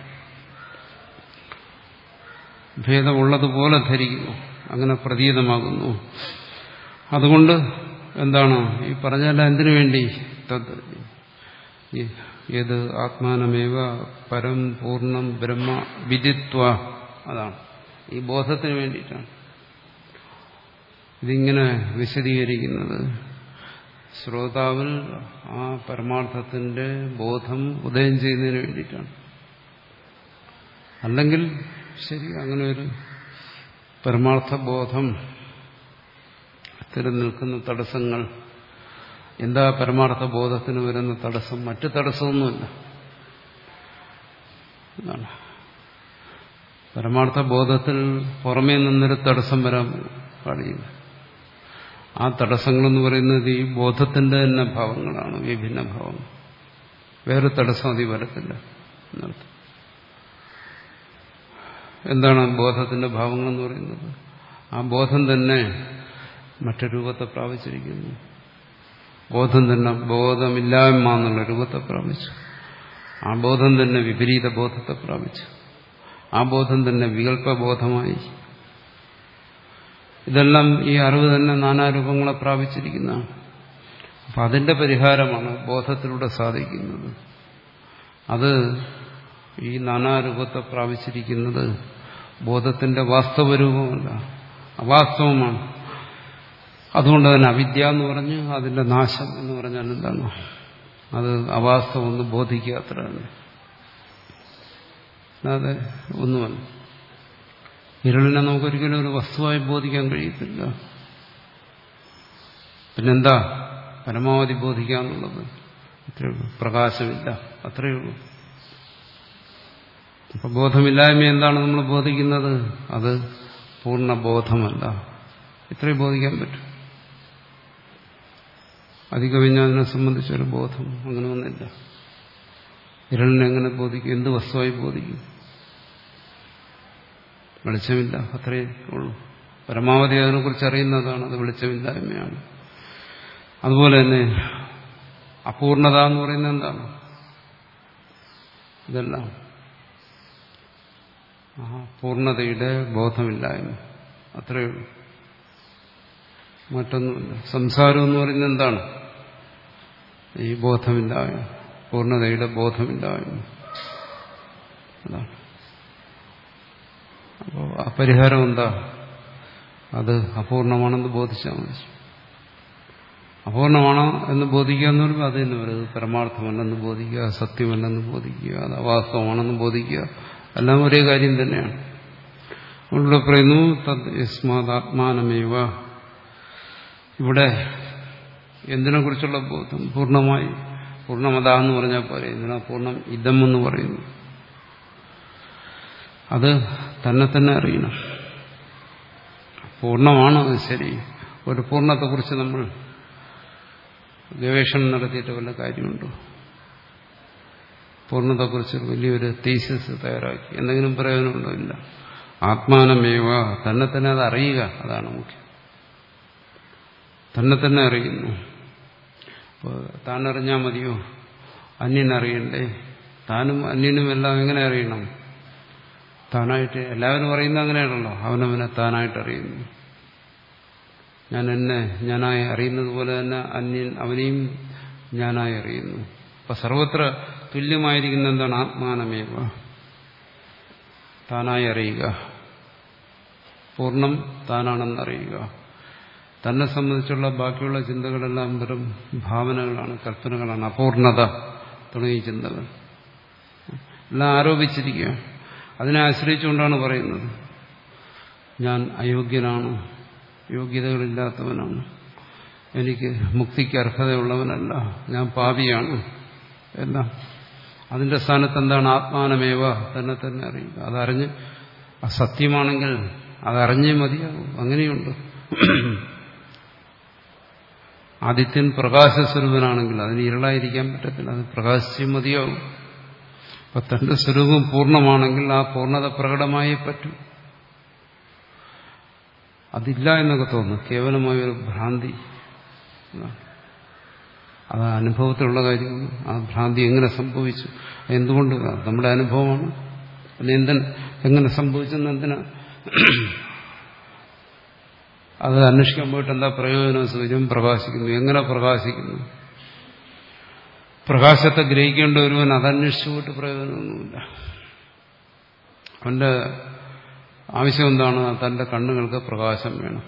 ഭേദമുള്ളതുപോലെ ധരിക്കുന്നു, അങ്ങനെ പ്രതീതമാകുന്നു. അതുകൊണ്ട് എന്താണ് ഈ പറഞ്ഞല്ല? എന്തിനു വേണ്ടി? ഏത് ആത്മാനമേവ പരം പൂർണ്ണം ബ്രഹ്മ വിദിത്വ, അതാണ് ഈ ബോധത്തിന് വേണ്ടിയിട്ടാണ് ഇതിങ്ങനെ വിശദീകരിക്കുന്നത്. ശ്രോതാവിൽ ആ പരമാർത്ഥത്തിന്റെ ബോധം ഉദയം ചെയ്യുന്നതിന് വേണ്ടിയിട്ടാണ്. അല്ലെങ്കിൽ ശരി, അങ്ങനെ ഒരു പരമാർത്ഥ ബോധം ത്തിൽ നിൽക്കുന്ന തടസ്സങ്ങൾ എന്താ? പരമാർത്ഥ ബോധത്തിന് വരുന്ന തടസ്സം മറ്റു തടസ്സമൊന്നുമില്ല. എന്താണ് പരമാർത്ഥ ബോധത്തിൽ പുറമേ നിന്നൊരു തടസ്സം വരാൻ പാടില്ല. ആ തടസ്സങ്ങളെന്ന് പറയുന്നത് ഈ ബോധത്തിന്റെ തന്നെ ഭാവങ്ങളാണ്, വിഭിന്ന ഭാവങ്ങൾ. വേറെ തടസ്സം അതി വരത്തില്ല എന്നർത്ഥം. എന്താണ് ബോധത്തിന്റെ ഭാവങ്ങളെന്ന് പറയുന്നത്? ആ ബോധം തന്നെ മറ്റൊരു രൂപത്തെ പ്രാപിച്ചിരിക്കുന്നു. ബോധം തന്നെ ബോധമില്ലായ്മ എന്നുള്ള രൂപത്തെ പ്രാപിച്ചു. ആ ബോധം തന്നെ വിപരീത ബോധത്തെ പ്രാപിച്ചു. ആ ബോധം തന്നെ വികല്പബോധമായി. ഇതെല്ലാം ഈ അറിവ് തന്നെ നാനാരൂപങ്ങളെ പ്രാപിച്ചിരിക്കുന്നതാണ്. അപ്പം അതിന്റെ പരിഹാരമാണ് ബോധത്തിലൂടെ സാധിക്കുന്നത്. അത് ഈ നാനാരൂപത്തെ പ്രാപിച്ചിരിക്കുന്നത് ബോധത്തിന്റെ വാസ്തവരൂപമല്ല, അവാസ്തവമാണ്. അതുകൊണ്ട് തന്നെ അവിദ്യ എന്ന് പറഞ്ഞ് അതിന്റെ നാശം എന്ന് പറഞ്ഞാൽ എന്താണ്? അത് അവാസ്തവം ഒന്ന് ബോധിക്കുക, അത്ര തന്നെ. അല്ലാതെ ഒന്നുമല്ല. ഇരുളിനെ നമുക്കൊരിക്കലും ഒരു വസ്തുവായി ബോധിക്കാൻ കഴിയത്തില്ല. പിന്നെന്താ പരമാവധി ബോധിക്കാന്നുള്ളത്? അത്രയേ ഉള്ളൂ. പ്രകാശമില്ല, അത്രയേ ഉള്ളൂ. അപ്പൊ ബോധമില്ലായ്മ എന്താണ് നമ്മൾ ബോധിക്കുന്നത്? അത് പൂർണ്ണബോധമല്ല. ഇത്രയും ബോധിക്കാൻ പറ്റും. അധികവിഞ്ഞ അതിനെ സംബന്ധിച്ചൊരു ബോധം അങ്ങനെ ഒന്നില്ല. ഇരുളിനെ എങ്ങനെ ബോധിക്കും? എന്ത് വസ്തുവായി ബോധിക്കും? വെളിച്ചമില്ല, അത്രയേ ഉള്ളൂ. പരമാവധി അതിനെക്കുറിച്ച് അറിയുന്നതാണ്, അത് വെളിച്ചമില്ലായ്മയാണ്. അതുപോലെ തന്നെ അപൂർണത എന്ന് പറയുന്നത് എന്താണ്? ഇതെല്ലാം ആ പൂർണ്ണതയുടെ ബോധമില്ലായ്മ, അത്രയേ ഉള്ളൂ. മറ്റൊന്നുമില്ല. സംസാരം എന്ന് പറയുന്നത് എന്താണ്? ഈ ബോധമില്ലായ്മ, പൂർണ്ണതയുടെ ബോധമില്ലായ്മ. അതാണ്. അപ്പോൾ ആ പരിഹാരം എന്താ? അത് അപൂർണമാണെന്ന് ബോധിച്ചാൽ മതി. അപൂർണമാണോ എന്ന് ബോധിക്കുക എന്ന് പറയുമ്പോൾ അത് തന്നെ പറയുന്നത് പരമാർത്ഥമല്ലെന്ന് ബോധിക്കുക, സത്യമല്ലെന്ന് ബോധിക്കുക, അത് അവാസ്തവമാണെന്ന് ബോധിക്കുക, എല്ലാം ഒരേ കാര്യം തന്നെയാണ്. ഇവിടെ പറയുന്നു തദ് യസ്മാദാത്മാനമേവ. ഇവിടെ എന്തിനെ കുറിച്ചുള്ള ബോധം? പൂർണ്ണമായി പൂർണ്ണമത എന്ന് പറഞ്ഞാൽ പോലെ എന്തിനാ പൂർണ്ണം ഇതം എന്ന് പറയുന്നു? അത് തന്നെ തന്നെ അറിയണം. പൂർണ്ണമാണോ? അത് ശരി. ഒരു പൂർണ്ണത്തെക്കുറിച്ച് നമ്മൾ ഗവേഷണം നടത്തിയിട്ട് വല്ല കാര്യമുണ്ടോ? പൂർണ്ണതയെക്കുറിച്ച് വലിയൊരു തീസിസ് തയ്യാറാക്കി എന്തെങ്കിലും പ്രയോജനമുണ്ടോ? ഇല്ല. ആത്മാനമേവ, തന്നെ തന്നെ അത് അറിയുക, അതാണ് മുഖ്യം. തന്നെ തന്നെ അറിയുന്നു. അപ്പോൾ താൻ അറിഞ്ഞാൽ മതിയോ? അന്യനറിയണ്ടേ? താനും അന്യനും എല്ലാം എങ്ങനെ അറിയണം? താനായിട്ട്. എല്ലാവരും അറിയുന്നത് അങ്ങനെയാണല്ലോ, അവനവനെ താനായിട്ട് അറിയുന്നു. ഞാൻ എന്നെ ഞാനായി അറിയുന്നത് പോലെ തന്നെ അന്യൻ അവനെയും ഞാനായി അറിയുന്നു. അപ്പൊ സർവത്ര തുല്യമായിരിക്കുന്ന എന്താണ്? ആത്മാനമേവ, താനായി അറിയുക. പൂർണ്ണം താനാണെന്നറിയുക. തന്നെ സംബന്ധിച്ചുള്ള ബാക്കിയുള്ള ചിന്തകളെല്ലാം വെറും ഭാവനകളാണ്, കൽപ്പനകളാണ്. അപൂർണത തുടങ്ങിയ ചിന്തകൾ എല്ലാം ആരോപിച്ചിരിക്കുക. അതിനെ ആശ്രയിച്ചുകൊണ്ടാണ് പറയുന്നത് ഞാൻ അയോഗ്യനാണ്, യോഗ്യതകളില്ലാത്തവനാണ്, എനിക്ക് മുക്തിക്ക് അർഹതയുള്ളവനല്ല, ഞാൻ പാപിയാണ് എല്ലാം. അതിന്റെ സ്ഥാനത്ത് എന്താണ്? ആത്മാനമേവ, തന്നെ തന്നെ അറിയുക. അതറിഞ്ഞ് സത്യമാണെങ്കിൽ അതറിഞ്ഞേ മതിയാകും. അങ്ങനെയുണ്ട്. ആദിത്യൻ പ്രകാശസ്വരൂപനാണെങ്കിൽ അതിന് ഇരുളായിരിക്കാൻ പറ്റത്തില്ല, അത് പ്രകാശിച്ചേ മതിയാവും. അപ്പൊ തന്റെ സ്വരൂപം പൂർണ്ണമാണെങ്കിൽ ആ പൂർണ്ണത പ്രകടമായേ പറ്റൂ. അതില്ല എന്നൊക്കെ തോന്നുന്നു, കേവലമായൊരു ഭ്രാന്തി. അത് അനുഭവത്തിലുള്ള കാര്യമാണ്. ആ ഭ്രാന്തി എങ്ങനെ സംഭവിച്ചു, എന്തുകൊണ്ട്? നമ്മുടെ അനുഭവമാണ്. അല്ലെ എന്തിന് എങ്ങനെ സംഭവിച്ചെന്ന് എന്തിനാ അത് അന്വേഷിക്കാൻ പോയിട്ട് എന്താ പ്രയോജനം? സൂര്യൻ പ്രകാശിക്കുന്നു. എങ്ങനെ പ്രകാശിക്കുന്നു? പ്രകാശത്തെ ഗ്രഹിക്കേണ്ട ഒരുവൻ അതന്വേഷിച്ചു പോയിട്ട് പ്രയോജനമൊന്നുമില്ല. അവന്റെ ആവശ്യം എന്താണ്? തന്റെ കണ്ണുകൾക്ക് പ്രകാശം വേണം.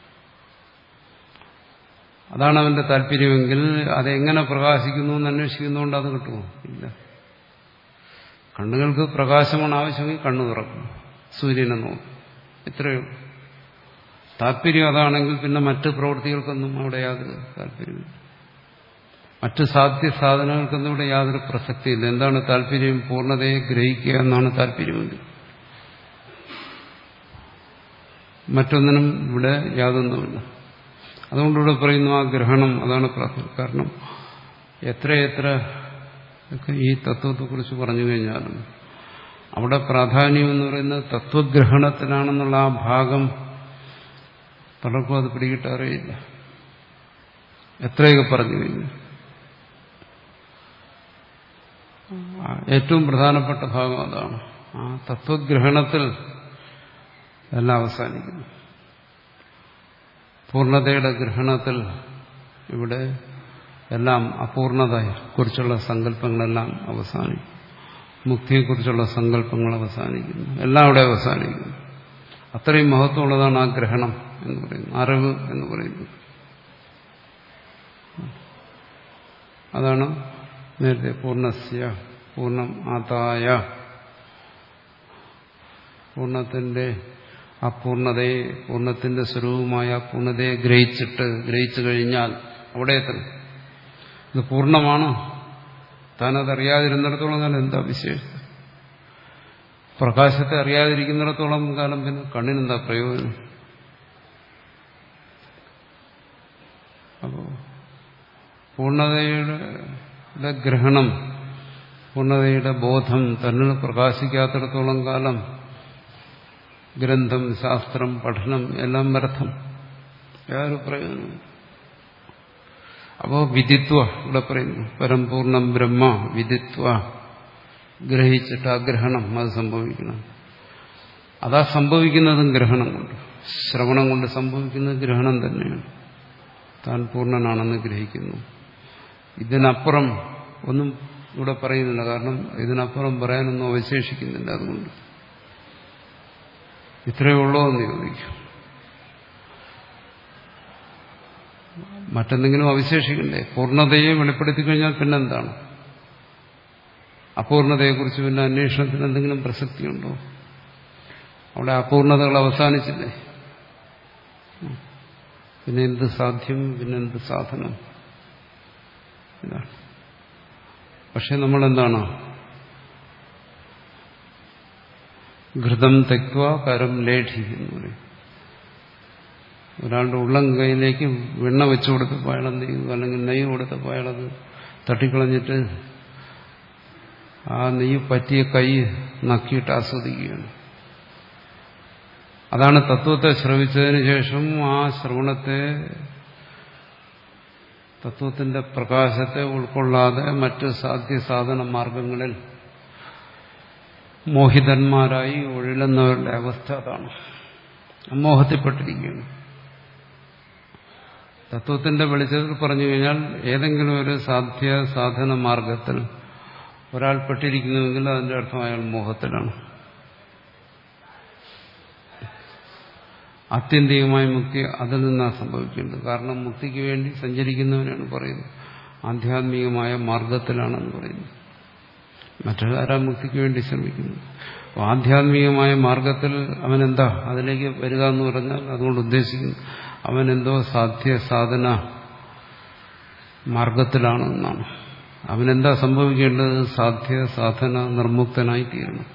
അതാണ് അവന്റെ താല്പര്യമെങ്കിൽ അതെങ്ങനെ പ്രകാശിക്കുന്നു എന്ന് അന്വേഷിക്കുന്നതുകൊണ്ട് അത് കിട്ടുമോ? ഇല്ല. കണ്ണുകൾക്ക് പ്രകാശമാണ് ആവശ്യമെങ്കിൽ കണ്ണു തുറക്കും, സൂര്യനെ നോക്കും, ഇത്രയേ ഉള്ളൂ. താല്പര്യം അതാണെങ്കിൽ പിന്നെ മറ്റ് പ്രവൃത്തികൾക്കൊന്നും അവിടെ യാതൊരു താല്പര്യമില്ല. മറ്റ് സാധ്യ സാധനങ്ങൾക്കൊന്നും ഇവിടെ യാതൊരു പ്രസക്തിയില്ല. എന്താണ് താല്പര്യം? പൂർണ്ണതയെ ഗ്രഹിക്കുക എന്നാണ് താല്പര്യമെങ്കിൽ. മറ്റൊന്നിനും ഇവിടെ യാതൊന്നുമില്ല. അതുകൊണ്ടിവിടെ പറയുന്നു ആ ഗ്രഹണം അതാണ് പ്രാധാന്യം. കാരണം എത്രയെത്ര ഈ തത്വത്തെക്കുറിച്ച് പറഞ്ഞു കഴിഞ്ഞാലും അവിടെ പ്രാധാന്യം എന്ന് പറയുന്നത് തത്വഗ്രഹണത്തിനാണെന്നുള്ള ആ ഭാഗം പലർക്കും അത് പിടികിട്ടാറിയില്ല. എത്രയൊക്കെ പറഞ്ഞു കഴിഞ്ഞു. ഏറ്റവും പ്രധാനപ്പെട്ട ഭാഗം അതാണ്. ആ തത്വഗ്രഹണത്തിൽ എല്ലാം അവസാനിക്കുന്നു. പൂർണ്ണതയുടെ ഗ്രഹണത്തിൽ ഇവിടെ എല്ലാം അപൂർണതയെക്കുറിച്ചുള്ള സങ്കല്പങ്ങളെല്ലാം അവസാനിക്കും. മുക്തിയെക്കുറിച്ചുള്ള സങ്കല്പങ്ങൾ അവസാനിക്കുന്നു. എല്ലാം അവിടെ അവസാനിക്കുന്നു. അത്രയും മഹത്വമുള്ളതാണ് ആ ഗ്രഹണം എന്ന് പറയുന്നത്, അറിവ് എന്ന് പറയുന്നത്. അതാണ് നേരത്തെ പൂർണ്ണസ്യ പൂർണ്ണം ആതായ, പൂർണ്ണത്തിന്റെ അപൂർണതയെ, പൂർണ്ണത്തിന്റെ സ്വരൂപമായ പൂർണ്ണതയെ ഗ്രഹിച്ചിട്ട് ഗ്രഹിച്ചു കഴിഞ്ഞാൽ അവിടെ എത്തണം. ഇത് പൂർണ്ണമാണ്. താനതറിയാതിരുന്നിടത്തോളം കാലം എന്താ വിശേഷം? പ്രകാശത്തെ അറിയാതിരിക്കുന്നിടത്തോളം കാലം പിന്നെ കണ്ണിനെന്താ പ്രയോജനം? അപ്പോ പൂർണ്ണതയുടെ ഗ്രഹണം, പൂർണ്ണതയുടെ ബോധം തന്നിൽ പ്രകാശിക്കാത്തിടത്തോളം കാലം ഗ്രന്ഥം, ശാസ്ത്രം, പഠനം എല്ലാം വ്യർത്ഥം. യാതൊരു പ്രയോജനം. അപ്പോ വിദിത്വ ഇവിടെ പറയുന്നു, പരംപൂർണം ബ്രഹ്മ വിദിത്വ, ഗ്രഹിച്ചിട്ട് ആ ഗ്രഹണം അത് സംഭവിക്കണം. അതാ സംഭവിക്കുന്നതും ഗ്രഹണം കൊണ്ട്, ശ്രവണം കൊണ്ട് സംഭവിക്കുന്നത് ഗ്രഹണം തന്നെയാണ്. താൻ പൂർണ്ണനാണെന്ന് ഗ്രഹിക്കുന്നു. ഇതിനപ്പുറം ഒന്നും ഇവിടെ പറയുന്നില്ല. കാരണം ഇതിനപ്പുറം പറയാനൊന്നും അവശേഷിക്കുന്നില്ല. അതുകൊണ്ട് ഇത്രയേ ഉള്ളൂ എന്ന് ചോദിക്കും. മറ്റെന്തെങ്കിലും അവശേഷിക്കണ്ടേ? പൂർണ്ണതയെ വെളിപ്പെടുത്തി കഴിഞ്ഞാൽ പിന്നെന്താണ്? അപൂർണതയെക്കുറിച്ച് പിന്നെ അന്വേഷണത്തിന് എന്തെങ്കിലും പ്രസക്തിയുണ്ടോ? അവിടെ അപൂർണതകൾ അവസാനിച്ചില്ലേ? പിന്നെ എന്ത് സാധ്യം, പിന്നെ എന്ത് സാധനം? ഇതാണ്. പക്ഷെ നമ്മളെന്താണ്? ഘൃതം തെക്വ കരം ലേഠി എന്ന് പറയും. ഒരാളുടെ ഉള്ളം കൈയിലേക്ക് വെണ്ണ വെച്ചു കൊടുത്തപ്പോൾ അയാളെന്ത് ചെയ്തു? അല്ലെങ്കിൽ നെയ്യ് കൊടുത്തപ്പോൾ അയാളത് തട്ടിക്കളഞ്ഞിട്ട് ആ നെയ്യ് പറ്റിയ കൈ നക്കിയിട്ട് ആസ്വദിക്കുകയാണ്. അതാണ് തത്വത്തെ ശ്രവിച്ചതിന് ശേഷം ആ ശ്രവണത്തെ, തത്വത്തിന്റെ പ്രകാശത്തെ ഉൾക്കൊള്ളാതെ മറ്റ് സാധ്യ സാധന മാർഗങ്ങളിൽ മോഹിതന്മാരായി ഒഴിലുന്നവരുടെ അവസ്ഥ അതാണ്. മോഹത്തിൽപ്പെട്ടിരിക്കുകയാണ്. തത്വത്തിന്റെ വെളിച്ചത്തിൽ പറഞ്ഞു കഴിഞ്ഞാൽ ഏതെങ്കിലും ഒരു സാധ്യ സാധന മാർഗത്തിൽ ഒരാൾ പെട്ടിരിക്കുന്നുവെങ്കിൽ അതിന്റെ അർത്ഥം അയാൾ മോഹത്തിലാണ്. ആത്യന്തികമായ മുക്തി അതിൽ നിന്നാണ് സംഭവിക്കേണ്ടത്. കാരണം മുക്തിക്ക് വേണ്ടി സഞ്ചരിക്കുന്നവനാണ് പറയുന്നത്, ആധ്യാത്മികമായ മാർഗത്തിലാണെന്ന് പറയുന്നത്. മറ്റൊരാരാ മുക്തിക്ക് വേണ്ടി ശ്രമിക്കുന്നു. ആധ്യാത്മികമായ മാർഗത്തിൽ അവനെന്താ അതിലേക്ക് വരിക എന്ന് പറഞ്ഞാൽ അതുകൊണ്ട് ഉദ്ദേശിക്കുന്നു അവനെന്തോ സാധ്യ സാധന മാർഗത്തിലാണെന്നാണ്. അവനെന്താ സംഭവിക്കേണ്ടത്? സാധ്യ സാധന നിർമുക്തനായി തീരണം.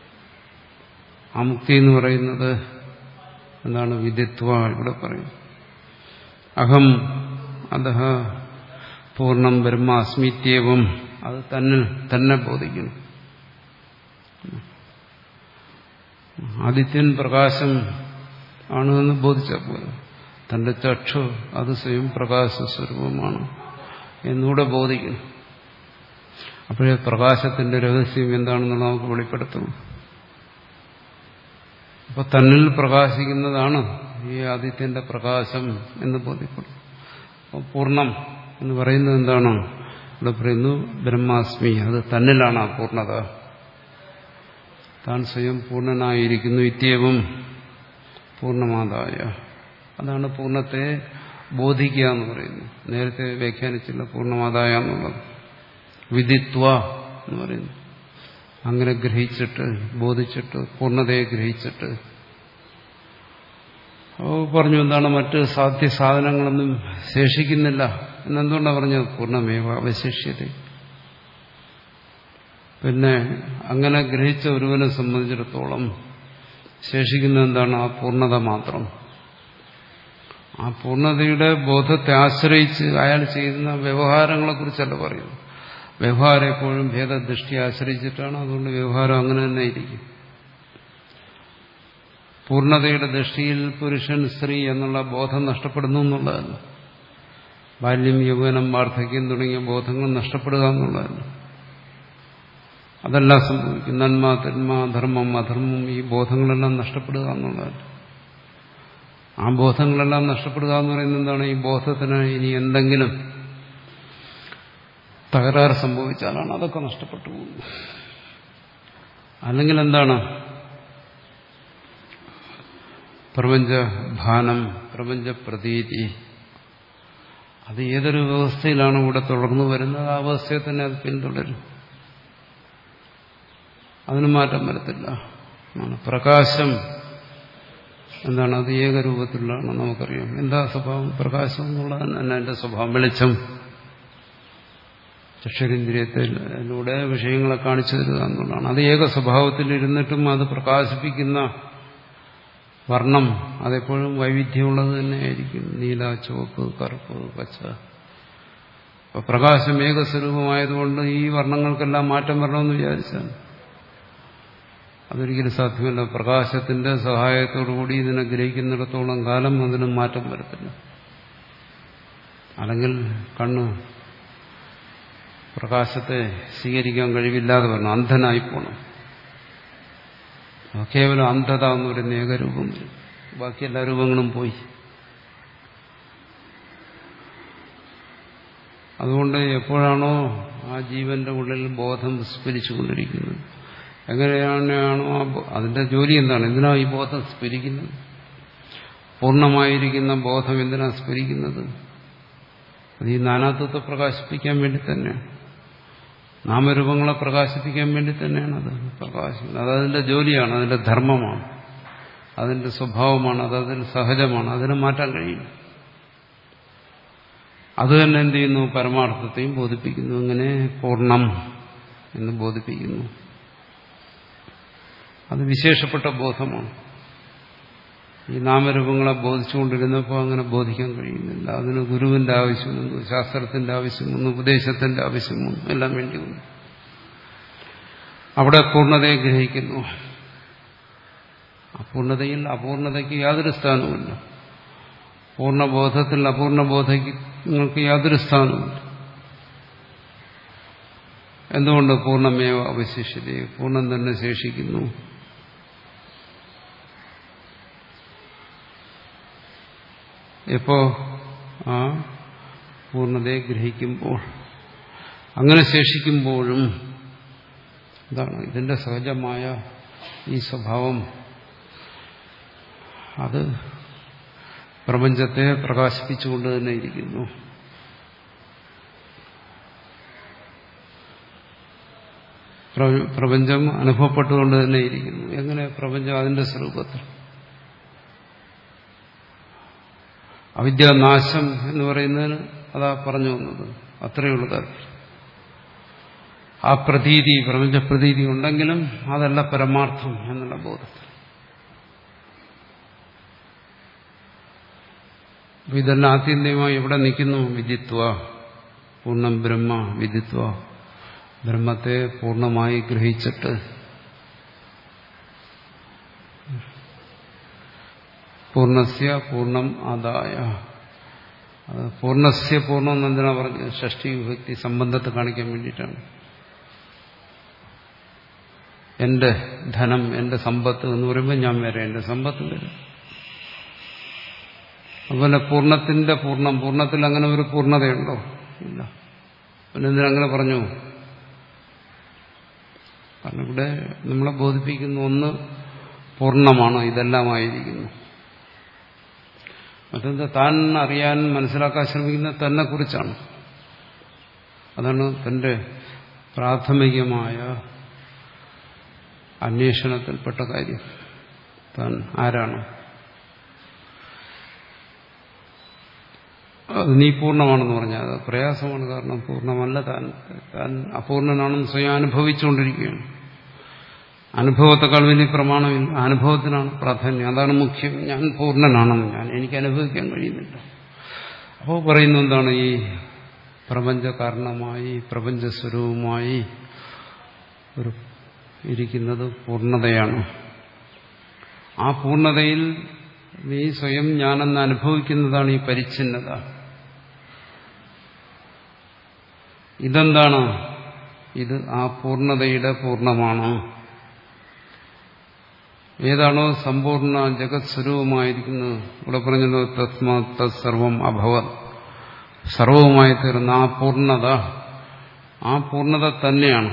ആ മുക്തി എന്ന് പറയുന്നത് എന്താണ്? വിദിത്വ ഇവിടെ പറയും. അഹം അധഃ പൂർണ്ണം ബ്രഹ്മാസ്മിത്യേവം, അത് തന്നിൽ തന്നെ ബോധിക്കുന്നു. ആദിത്യൻ പ്രകാശം ആണെന്ന് ബോധിച്ചാൽ പോലെ തന്റെ ചക്ഷു അത് സ്വയം പ്രകാശ സ്വരൂപമാണ് എന്നൂടെ ബോധിക്കുന്നു. അപ്പോഴേ പ്രകാശത്തിന്റെ രഹസ്യം എന്താണെന്നുള്ള നമുക്ക് വെളിപ്പെടുത്തുന്നു. അപ്പൊ തന്നിൽ പ്രകാശിക്കുന്നതാണ് ഈ ആദിത്യന്റെ പ്രകാശം എന്ന് ബോധ്യപ്പെടും. അപ്പോൾ പൂർണ്ണം എന്ന് പറയുന്നത് എന്താണ്? ഇവിടെ പറയുന്നു ബ്രഹ്മാസ്മി, അത് തന്നിലാണ് ആ പൂർണ്ണത. താൻ സ്വയം പൂർണ്ണനായിരിക്കുന്നു. ഇത്യവും പൂർണ്ണമാതായ, അതാണ് പൂർണ്ണത്തെ ബോധിക്കുക എന്ന് പറയുന്നു. നേരത്തെ വ്യാഖ്യാനിച്ചില്ല പൂർണ്ണമാതായ എന്നുള്ളത്. വിദിത്വ എന്ന് പറയുന്നു. അങ്ങനെ ഗ്രഹിച്ചിട്ട്, ബോധിച്ചിട്ട്, പൂർണ്ണതയെ ഗ്രഹിച്ചിട്ട്. അപ്പോൾ പറഞ്ഞു എന്താണ്, മറ്റ് സാധ്യ സാധനങ്ങളൊന്നും ശേഷിക്കുന്നില്ല എന്നെന്തുകൊണ്ടാണ് പറഞ്ഞത്? പൂർണ്ണമേവ അവശിഷ്യത. പിന്നെ അങ്ങനെ ഗ്രഹിച്ച ഒരുവനെ സംബന്ധിച്ചിടത്തോളം ശേഷിക്കുന്ന എന്താണ്? ആ പൂർണ്ണത മാത്രം. ആ പൂർണ്ണതയുടെ ബോധത്തെ ആശ്രയിച്ച് അയാൾ ചെയ്യുന്ന വ്യവഹാരങ്ങളെക്കുറിച്ചല്ല പറയുന്നു. വ്യവഹാരം എപ്പോഴും ഭേദദൃഷ്ടി ആശ്രയിച്ചിട്ടാണ്. അതുകൊണ്ട് വ്യവഹാരം അങ്ങനെ തന്നെ ഇരിക്കും. പൂർണ്ണതയുടെ ദൃഷ്ടിയിൽ പുരുഷൻ സ്ത്രീ എന്നുള്ള ബോധം നഷ്ടപ്പെടുന്നു എന്നുള്ളതല്ല. ബാല്യം, യൗവനം, വാർദ്ധക്യം തുടങ്ങിയ ബോധങ്ങൾ നഷ്ടപ്പെടുക എന്നുള്ളതല്ല. അതെല്ലാം സംഭവിക്കും. നന്മ, തിന്മ, ധർമ്മം, അധർമ്മം, ഈ ബോധങ്ങളെല്ലാം നഷ്ടപ്പെടുക എന്നുള്ളതല്ല. ആ ബോധങ്ങളെല്ലാം നഷ്ടപ്പെടുക എന്ന് പറയുന്നത് എന്താണ്? ഈ ബോധത്തിന് ഇനി എന്തെങ്കിലും തകരാറ് സംഭവിച്ചാലാണ് അതൊക്കെ നഷ്ടപ്പെട്ടു പോകുന്നത്. അല്ലെങ്കിൽ എന്താണ്? പ്രപഞ്ചഭാനം, പ്രപഞ്ച പ്രതീതി, അത് ഏതൊരു വ്യവസ്ഥയിലാണ് ഇവിടെ തുടർന്നു വരുന്നത്, ആ അവസ്ഥയെ തന്നെ അത് പിന്തുടരും. അതിന് മാറ്റം വരത്തില്ല. പ്രകാശം എന്താണ്? അത് ഏകരൂപത്തിലുള്ളതാണ്, നമുക്കറിയാം. എന്താ സ്വഭാവം? പ്രകാശം എന്നുള്ളതാണ് തന്നെ അതിന്റെ സ്വഭാവം. വെളിച്ചം ചക്ഷുരേന്ദ്രിയത്തിലൂടെ വിഷയങ്ങളെ കാണിച്ചു തരിക എന്നുള്ളതാണ്. അത് ഏക സ്വഭാവത്തിലിരുന്നിട്ടും അത് പ്രകാശിപ്പിക്കുന്ന വർണ്ണം അതെപ്പോഴും വൈവിധ്യമുള്ളത് തന്നെയായിരിക്കും. നീല, ചുവപ്പ്, കറുപ്പ്, പച്ച. അപ്പൊ പ്രകാശം ഏകസ്വരൂപമായതുകൊണ്ട് ഈ വർണ്ണങ്ങൾക്കെല്ലാം മാറ്റം വരണമെന്ന് വിചാരിച്ചാൽ അതൊരിക്കലും സാധ്യമല്ല. പ്രകാശത്തിന്റെ സഹായത്തോടുകൂടി ഇതിനെ ഗ്രഹിക്കുന്നിടത്തോളം കാലം അതിന് മാറ്റം വരത്തില്ല. അല്ലെങ്കിൽ കണ്ണ് പ്രകാശത്തെ സ്വീകരിക്കാൻ കഴിവില്ലാതെ വരണം, അന്ധനായി പോകണം. കേവലം അന്ധത എന്ന് പറയുന്ന ഏകരൂപം വരും. ബാക്കി എല്ലാ രൂപങ്ങളും പോയി. അതുകൊണ്ട് എപ്പോഴാണോ ആ ജീവന്റെ ഉള്ളിൽ ബോധം സ്ഫുരിച്ചുകൊണ്ടിരിക്കുന്നത്, എങ്ങനെയാണോ ആ അതിന്റെ ജോലി എന്താണ്? എന്തിനാ ഈ ബോധം സ്ഫുരിക്കുന്നത്? പൂർണ്ണമായിരിക്കുന്ന ബോധം എന്തിനാ സ്ഫുരിക്കുന്നത്? അത് ഈ നാനാത്വത്തെ പ്രകാശിപ്പിക്കാൻ വേണ്ടി തന്നെയാണ്. നാമരൂപങ്ങളെ പ്രകാശിപ്പിക്കാൻ വേണ്ടി തന്നെയാണ് അത് പ്രകാശിക്കുന്നത്. അതതിന്റെ ജോലിയാണ്, അതിന്റെ ധർമ്മമാണ്, അതിന്റെ സ്വഭാവമാണ്, അതതിൽ സഹജമാണ്. അതിനെ മാറ്റാൻ കഴിയും. അത് തന്നെ എന്ത് ചെയ്യുന്നു? പരമാർത്ഥത്തെയും ബോധിപ്പിക്കുന്നു. ഇങ്ങനെ പൂർണ്ണം എന്ന് ബോധിപ്പിക്കുന്നു. അത് വിശേഷപ്പെട്ട ബോധമാണ്. ഈ നാമരൂപങ്ങളെ ബോധിച്ചുകൊണ്ടിരുന്നപ്പോൾ അങ്ങനെ ബോധിക്കാൻ കഴിയുന്നില്ല. അതിന് ഗുരുവിന്റെ ആവശ്യമൊന്നും, ശാസ്ത്രത്തിന്റെ ആവശ്യമൊന്നും, ഉപദേശത്തിന്റെ ആവശ്യമൊന്നും എല്ലാം വേണ്ടി വന്നു. അവിടെ പൂർണ്ണതയെ ഗ്രഹിക്കുന്നു. അപൂർണതയിൽ അപൂർണതയ്ക്ക് യാതൊരു സ്ഥാനവുമില്ല. പൂർണ്ണബോധത്തിൽ അപൂർണബോധങ്ങൾക്ക് യാതൊരു സ്ഥാനവുമില്ല. എന്തുകൊണ്ട്? പൂർണ്ണമേവ അവശിഷ്യത, പൂർണ്ണം തന്നെ ശേഷിക്കുന്നു. എപ്പോ? ആ പൂർണ്ണതയെ ഗ്രഹിക്കുമ്പോൾ. അങ്ങനെ ശേഷിക്കുമ്പോഴും എന്താണ് ഇതിന്റെ സഹജമായ ഈ സ്വഭാവം? അത് പ്രപഞ്ചത്തെ പ്രകാശിപ്പിച്ചുകൊണ്ട് തന്നെ ഇരിക്കുന്നു. പ്രപഞ്ചം അനുഭവപ്പെട്ടുകൊണ്ട് തന്നെ ഇരിക്കുന്നു. എങ്ങനെ? പ്രപഞ്ചം അതിന്റെ സ്വരൂപത്തിൽ. അവിദ്യാനാശം എന്ന് പറയുന്നതിന് അതാ പറഞ്ഞു വന്നത്. അത്രയുള്ള താല്പര്യം. ആ പ്രതീതി, പ്രപഞ്ച പ്രതീതി ഉണ്ടെങ്കിലും അതല്ല പരമാർത്ഥം എന്നുള്ള ബോധത്തിൽ. ഇതെല്ലാം ആത്യന്തികമായി എവിടെ നിൽക്കുന്നു? വിദിത്വ, പൂർണ്ണം ബ്രഹ്മ വിദിത്വ, ബ്രഹ്മത്തെ പൂർണ്ണമായി ഗ്രഹിച്ചിട്ട് പൂർണ്ണസ്യ പൂർണ്ണം ആദായ. പൂർണ്ണസ്യ പൂർണ്ണം എന്നെന്തിനാ പറഞ്ഞത്? ഷഷ്ടി വിഭക്തി സംബന്ധത്തെ കാണിക്കാൻ വേണ്ടിയിട്ടാണ്. എന്റെ ധനം, എന്റെ സമ്പത്ത് എന്ന് പറയുമ്പോൾ ഞാൻ വരെ എന്റെ സമ്പത്ത് വരും. അതുപോലെ പൂർണ്ണത്തിന്റെ പൂർണ്ണം, പൂർണ്ണത്തിൽ അങ്ങനെ ഒരു പൂർണ്ണതയുണ്ടോ? ഇല്ല. പിന്നെ എന്തിനങ്ങനെ പറഞ്ഞു? കാരണം ഇവിടെ നമ്മളെ ബോധിപ്പിക്കുന്ന ഒന്ന് പൂർണ്ണമാണ്, ഇതെല്ലാമായിരിക്കുന്നു. മറ്റൊന്ന് താൻ അറിയാൻ മനസ്സിലാക്കാൻ ശ്രമിക്കുന്നത് തന്നെ കുറിച്ചാണ്. അതാണ് തന്റെ പ്രാഥമികമായ അന്വേഷണത്തിൽപ്പെട്ട കാര്യം. താൻ ആരാണ്? അത് നീ പൂർണ്ണമാണെന്ന് പറഞ്ഞാൽ അത് പ്രയാസമാണ്. കാരണം പൂർണ്ണമല്ല താൻ. താൻ അപൂർണനാണെന്ന് സ്വയം അനുഭവിച്ചുകൊണ്ടിരിക്കുകയാണ്. അനുഭവത്തെക്കാൾ വലിയ പ്രമാണമില്ല. അനുഭവത്തിനാണ് പ്രാധാന്യം. അതാണ് മുഖ്യം. ഞാൻ പൂർണ്ണനാണെന്ന് ഞാൻ എനിക്ക് അനുഭവിക്കാൻ കഴിയുന്നില്ല. അപ്പോൾ പറയുന്നത് എന്താണ്? ഈ പ്രപഞ്ച കാരണമായി പ്രപഞ്ചസ്വരൂപമായി ഒരു ഇരിക്കുന്നത് പൂർണ്ണതയാണ്. ആ പൂർണ്ണതയിൽ നീ സ്വയം ഞാനെന്ന് അനുഭവിക്കുന്നതാണ് ഈ പരിച്ഛിന്നത. ഇതെന്താണ്? ഇത് ആ പൂർണ്ണതയുടെ പൂർണ്ണമാണ്. ഏതാണോ സമ്പൂർണ്ണ ജഗത് സ്വരൂപമായിരിക്കുന്നത്, ഇവിടെ പറഞ്ഞത് തസ്മാത് തത് സർവം അഭവത്, സർവവുമായി തീർന്ന ആ പൂർണ്ണത, ആ പൂർണ്ണത തന്നെയാണ്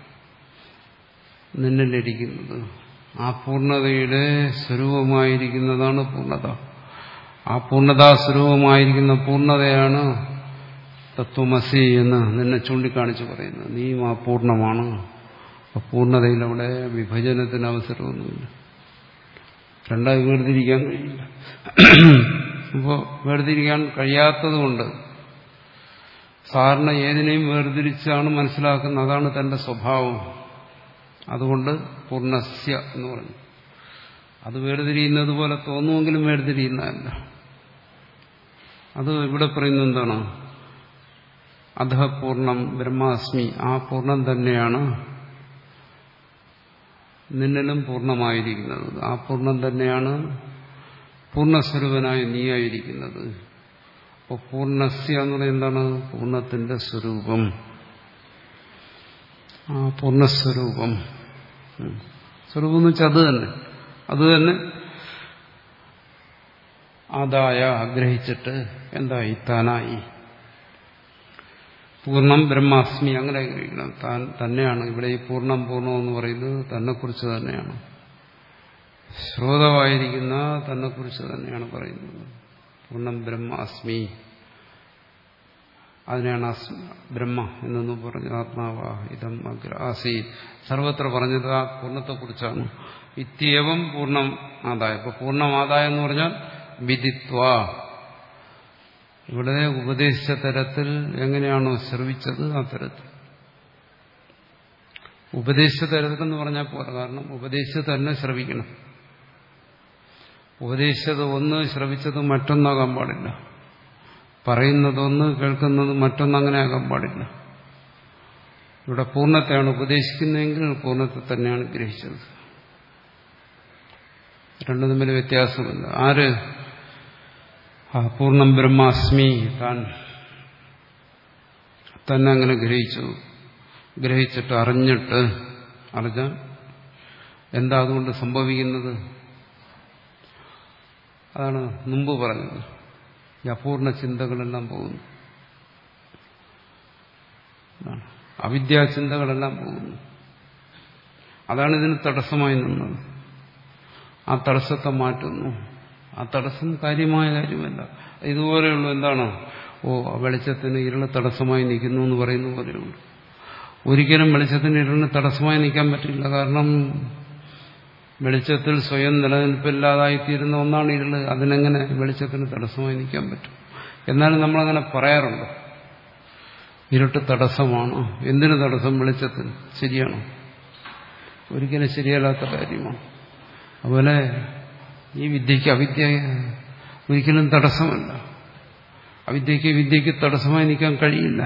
നിന്നിലിരിക്കുന്നത്. ആ പൂർണ്ണതയുടെ സ്വരൂപമായിരിക്കുന്നതാണ് പൂർണ്ണത. ആ പൂർണ്ണതാ സ്വരൂപമായിരിക്കുന്ന പൂർണ്ണതയാണ് തത്വമസി എന്ന് നിന്നെ ചൂണ്ടിക്കാണിച്ച് പറയുന്നത്. നീയും ആ പൂർണ്ണമാണ്. പൂർണ്ണതയിൽ അവിടെ വിഭജനത്തിന് അവസരമൊന്നുമില്ല. രണ്ടായി വേർതിരിക്കാൻ കഴിയില്ല. അപ്പോൾ വേർതിരിക്കാൻ കഴിയാത്തതുകൊണ്ട് സാധാരണ ഏതിനെയും വേർതിരിച്ചാണ് മനസ്സിലാക്കുന്നത്. അതാണ് തന്റെ സ്വഭാവം. അതുകൊണ്ട് പൂർണ്ണസ്യ എന്ന് പറഞ്ഞു. അത് വേർതിരിയുന്നത് പോലെ തോന്നുമെങ്കിലും വേർതിരിയുന്നതല്ല. അത് ഇവിടെ പറയുന്നത് എന്താണ്? അധഃ പൂർണ്ണം ബ്രഹ്മാസ്മി, ആ പൂർണ്ണം തന്നെയാണ് നിന്നിലും പൂർണ്ണമായിരിക്കുന്നത്. ആ പൂർണ്ണം തന്നെയാണ് പൂർണ്ണസ്വരൂപനായ നീയായിരിക്കുന്നത്. അപ്പോൾ പൂർണ്ണസ്യ എന്ന് പറയുന്നത് എന്താണ്? പൂർണ്ണത്തിന്റെ സ്വരൂപം. ആ പൂർണ്ണസ്വരൂപം, സ്വരൂപം എന്ന് വെച്ചാൽ അത് തന്നെ അത് തന്നെ ആദായ ആഗ്രഹിച്ചിട്ട് എന്തായി? താനായി. പൂർണ്ണം ബ്രഹ്മാസ്മി, അങ്ങനെ ആഗ്രഹിക്കണം. താൻ തന്നെയാണ്. ഇവിടെ ഈ പൂർണ്ണം പൂർണ്ണം എന്ന് പറയുന്നത് തന്നെക്കുറിച്ച് തന്നെയാണ്. ശ്രോതമായിരിക്കുന്ന തന്നെക്കുറിച്ച് തന്നെയാണ് പറയുന്നത്. പൂർണ്ണം ബ്രഹ്മാസ്മി, അതിനെയാണ് ബ്രഹ്മ എന്നൊന്ന് പറഞ്ഞു. ആത്മാവാ ഇതം അഗ്ര ആസി, സർവത്ര പറഞ്ഞത് ആ പൂർണ്ണത്തെക്കുറിച്ചാണ്. ഇത്യവം പൂർണ്ണം ആദായ. ഇപ്പൊ പൂർണ്ണം ആദായം എന്ന് പറഞ്ഞാൽ വിദിത്വ, ഇവിടെ ഉപദേശിച്ച തരത്തിൽ എങ്ങനെയാണോ ശ്രവിച്ചത് ആ തരത്തിൽ. ഉപദേശിച്ച തരത്തിലെന്ന് പറഞ്ഞാൽ പോലെ, കാരണം ഉപദേശിച്ച് തന്നെ ശ്രവിക്കണം. ഉപദേശിച്ചത് ഒന്ന്, ശ്രവിച്ചത് മറ്റൊന്നാകാൻ പാടില്ല. പറയുന്നതൊന്ന്, കേൾക്കുന്നത് മറ്റൊന്നങ്ങനെ ആകാൻ പാടില്ല. ഇവിടെ പൂർണ്ണത്തെയാണ് ഉപദേശിക്കുന്നതെങ്കിൽ പൂർണ്ണത്തെ തന്നെയാണ് ഗ്രഹിച്ചത്. രണ്ടും തമ്മിൽ വ്യത്യാസമില്ല. ആര്? ആ പൂർണ്ണം ബ്രഹ്മാസ്മി, താൻ തന്നെ അങ്ങനെ ഗ്രഹിച്ചു. ഗ്രഹിച്ചിട്ട് അറിഞ്ഞിട്ട്, അറിഞ്ഞ എന്താ അതുകൊണ്ട് സംഭവിക്കുന്നത്? അതാണ് മുമ്പ് പറഞ്ഞത്. ഈ അപൂർണ ചിന്തകളെല്ലാം പോകുന്നു, അവിദ്യാചിന്തകളെല്ലാം പോകുന്നു. അതാണ് ഇതിന് തടസ്സമായി നിന്നത്. ആ തടസ്സത്തെ മാറ്റുന്നു. ആ തടസ്സം കാര്യമായ കാര്യമല്ല. ഇതുപോലെയുള്ള എന്താണ്? ഓ, വെളിച്ചത്തിന് ഇരുള് തടസ്സമായി നിൽക്കുന്നു എന്ന് പറയുന്ന പോലെയുണ്ട്. ഒരിക്കലും വെളിച്ചത്തിന് ഇരുളിന് തടസ്സമായി നിൽക്കാൻ പറ്റില്ല. കാരണം വെളിച്ചത്തിൽ സ്വയം നിലനിൽപ്പില്ലാതായിത്തീരുന്ന ഒന്നാണ് ഇരുള്. അതിനെങ്ങനെ വെളിച്ചത്തിന് തടസ്സമായി നിൽക്കാൻ പറ്റും? എന്നാലും നമ്മളങ്ങനെ പറയാറുണ്ട്, ഇരുട്ട് തടസ്സമാണ്. എന്തിനു തടസ്സം? വെളിച്ചത്തിന്. ശരിയാണോ? ഒരിക്കലും ശരിയല്ലാത്ത കാര്യമാണ്. അതുപോലെ ഈ വിദ്യയ്ക്ക് അവിദ്യ ഒരിക്കലും തടസ്സമല്ല. അവിദ്യയ്ക്ക് വിദ്യയ്ക്ക് തടസ്സമായി നിൽക്കാൻ കഴിയില്ല.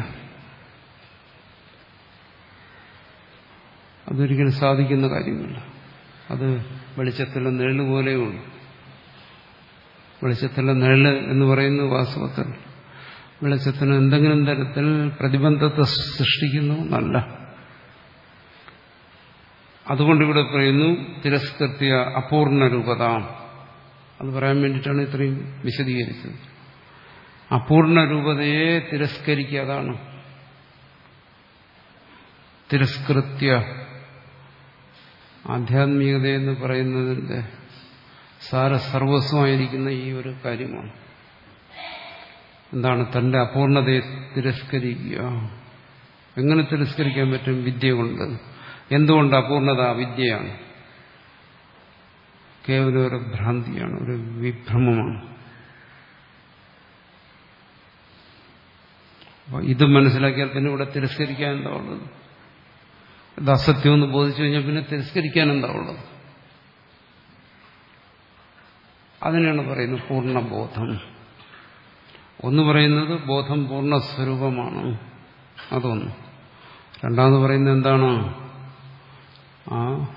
അതൊരിക്കലും സാധിക്കുന്ന കാര്യമില്ല. അത് വെളിച്ചത്തിലെ നിഴല് പോലെയുള്ളൂ. വെളിച്ചത്തിലെ നിഴല് എന്ന് പറയുന്നത് വാസ്തവത്തിൽ വെളിച്ചത്തിന് എന്തെങ്കിലും തരത്തിൽ പ്രതിബന്ധത്തെ സൃഷ്ടിക്കുന്നു എന്നല്ല. അതുകൊണ്ടിവിടെ പറയുന്നു തിരസ്കൃത്യ അപൂർണ രൂപത. അത് പറയാൻ വേണ്ടിയിട്ടാണ് ഇത്രയും വിശദീകരിച്ചത്. അപൂർണ രൂപതയെ തിരസ്കരിക്കുക, അതാണ് തിരസ്കൃത്യ ആധ്യാത്മികതയെന്ന് പറയുന്നതിന്റെ സാരസർവസ്വമായിരിക്കുന്ന ഈ ഒരു കാര്യമാണ്. എന്താണ്? തന്റെ അപൂർണതയെ തിരസ്കരിക്കുക. എങ്ങനെ തിരസ്കരിക്കാൻ പറ്റും? വിദ്യ കൊണ്ട്. എന്തുകൊണ്ട് അപൂർണത? വിദ്യയാണ്. കേവലം ഒരു ഭ്രാന്തിയാണ്, ഒരു വിഭ്രമമാണ്. അപ്പൊ ഇത് മനസ്സിലാക്കിയാൽ പിന്നെ ഇവിടെ തിരസ്കരിക്കാൻ എന്താ ഉള്ളത്? ഇത് അസത്യമെന്ന് ബോധിച്ചു കഴിഞ്ഞാൽ പിന്നെ തിരസ്കരിക്കാൻ എന്താ ഉള്ളത്? അതിനാണ് പറയുന്നത് പൂർണ്ണബോധം. ഒന്ന് പറയുന്നത് ബോധം പൂർണ്ണസ്വരൂപമാണ്, അതൊന്ന്. രണ്ടാമത് പറയുന്നത് എന്താണ്? ആ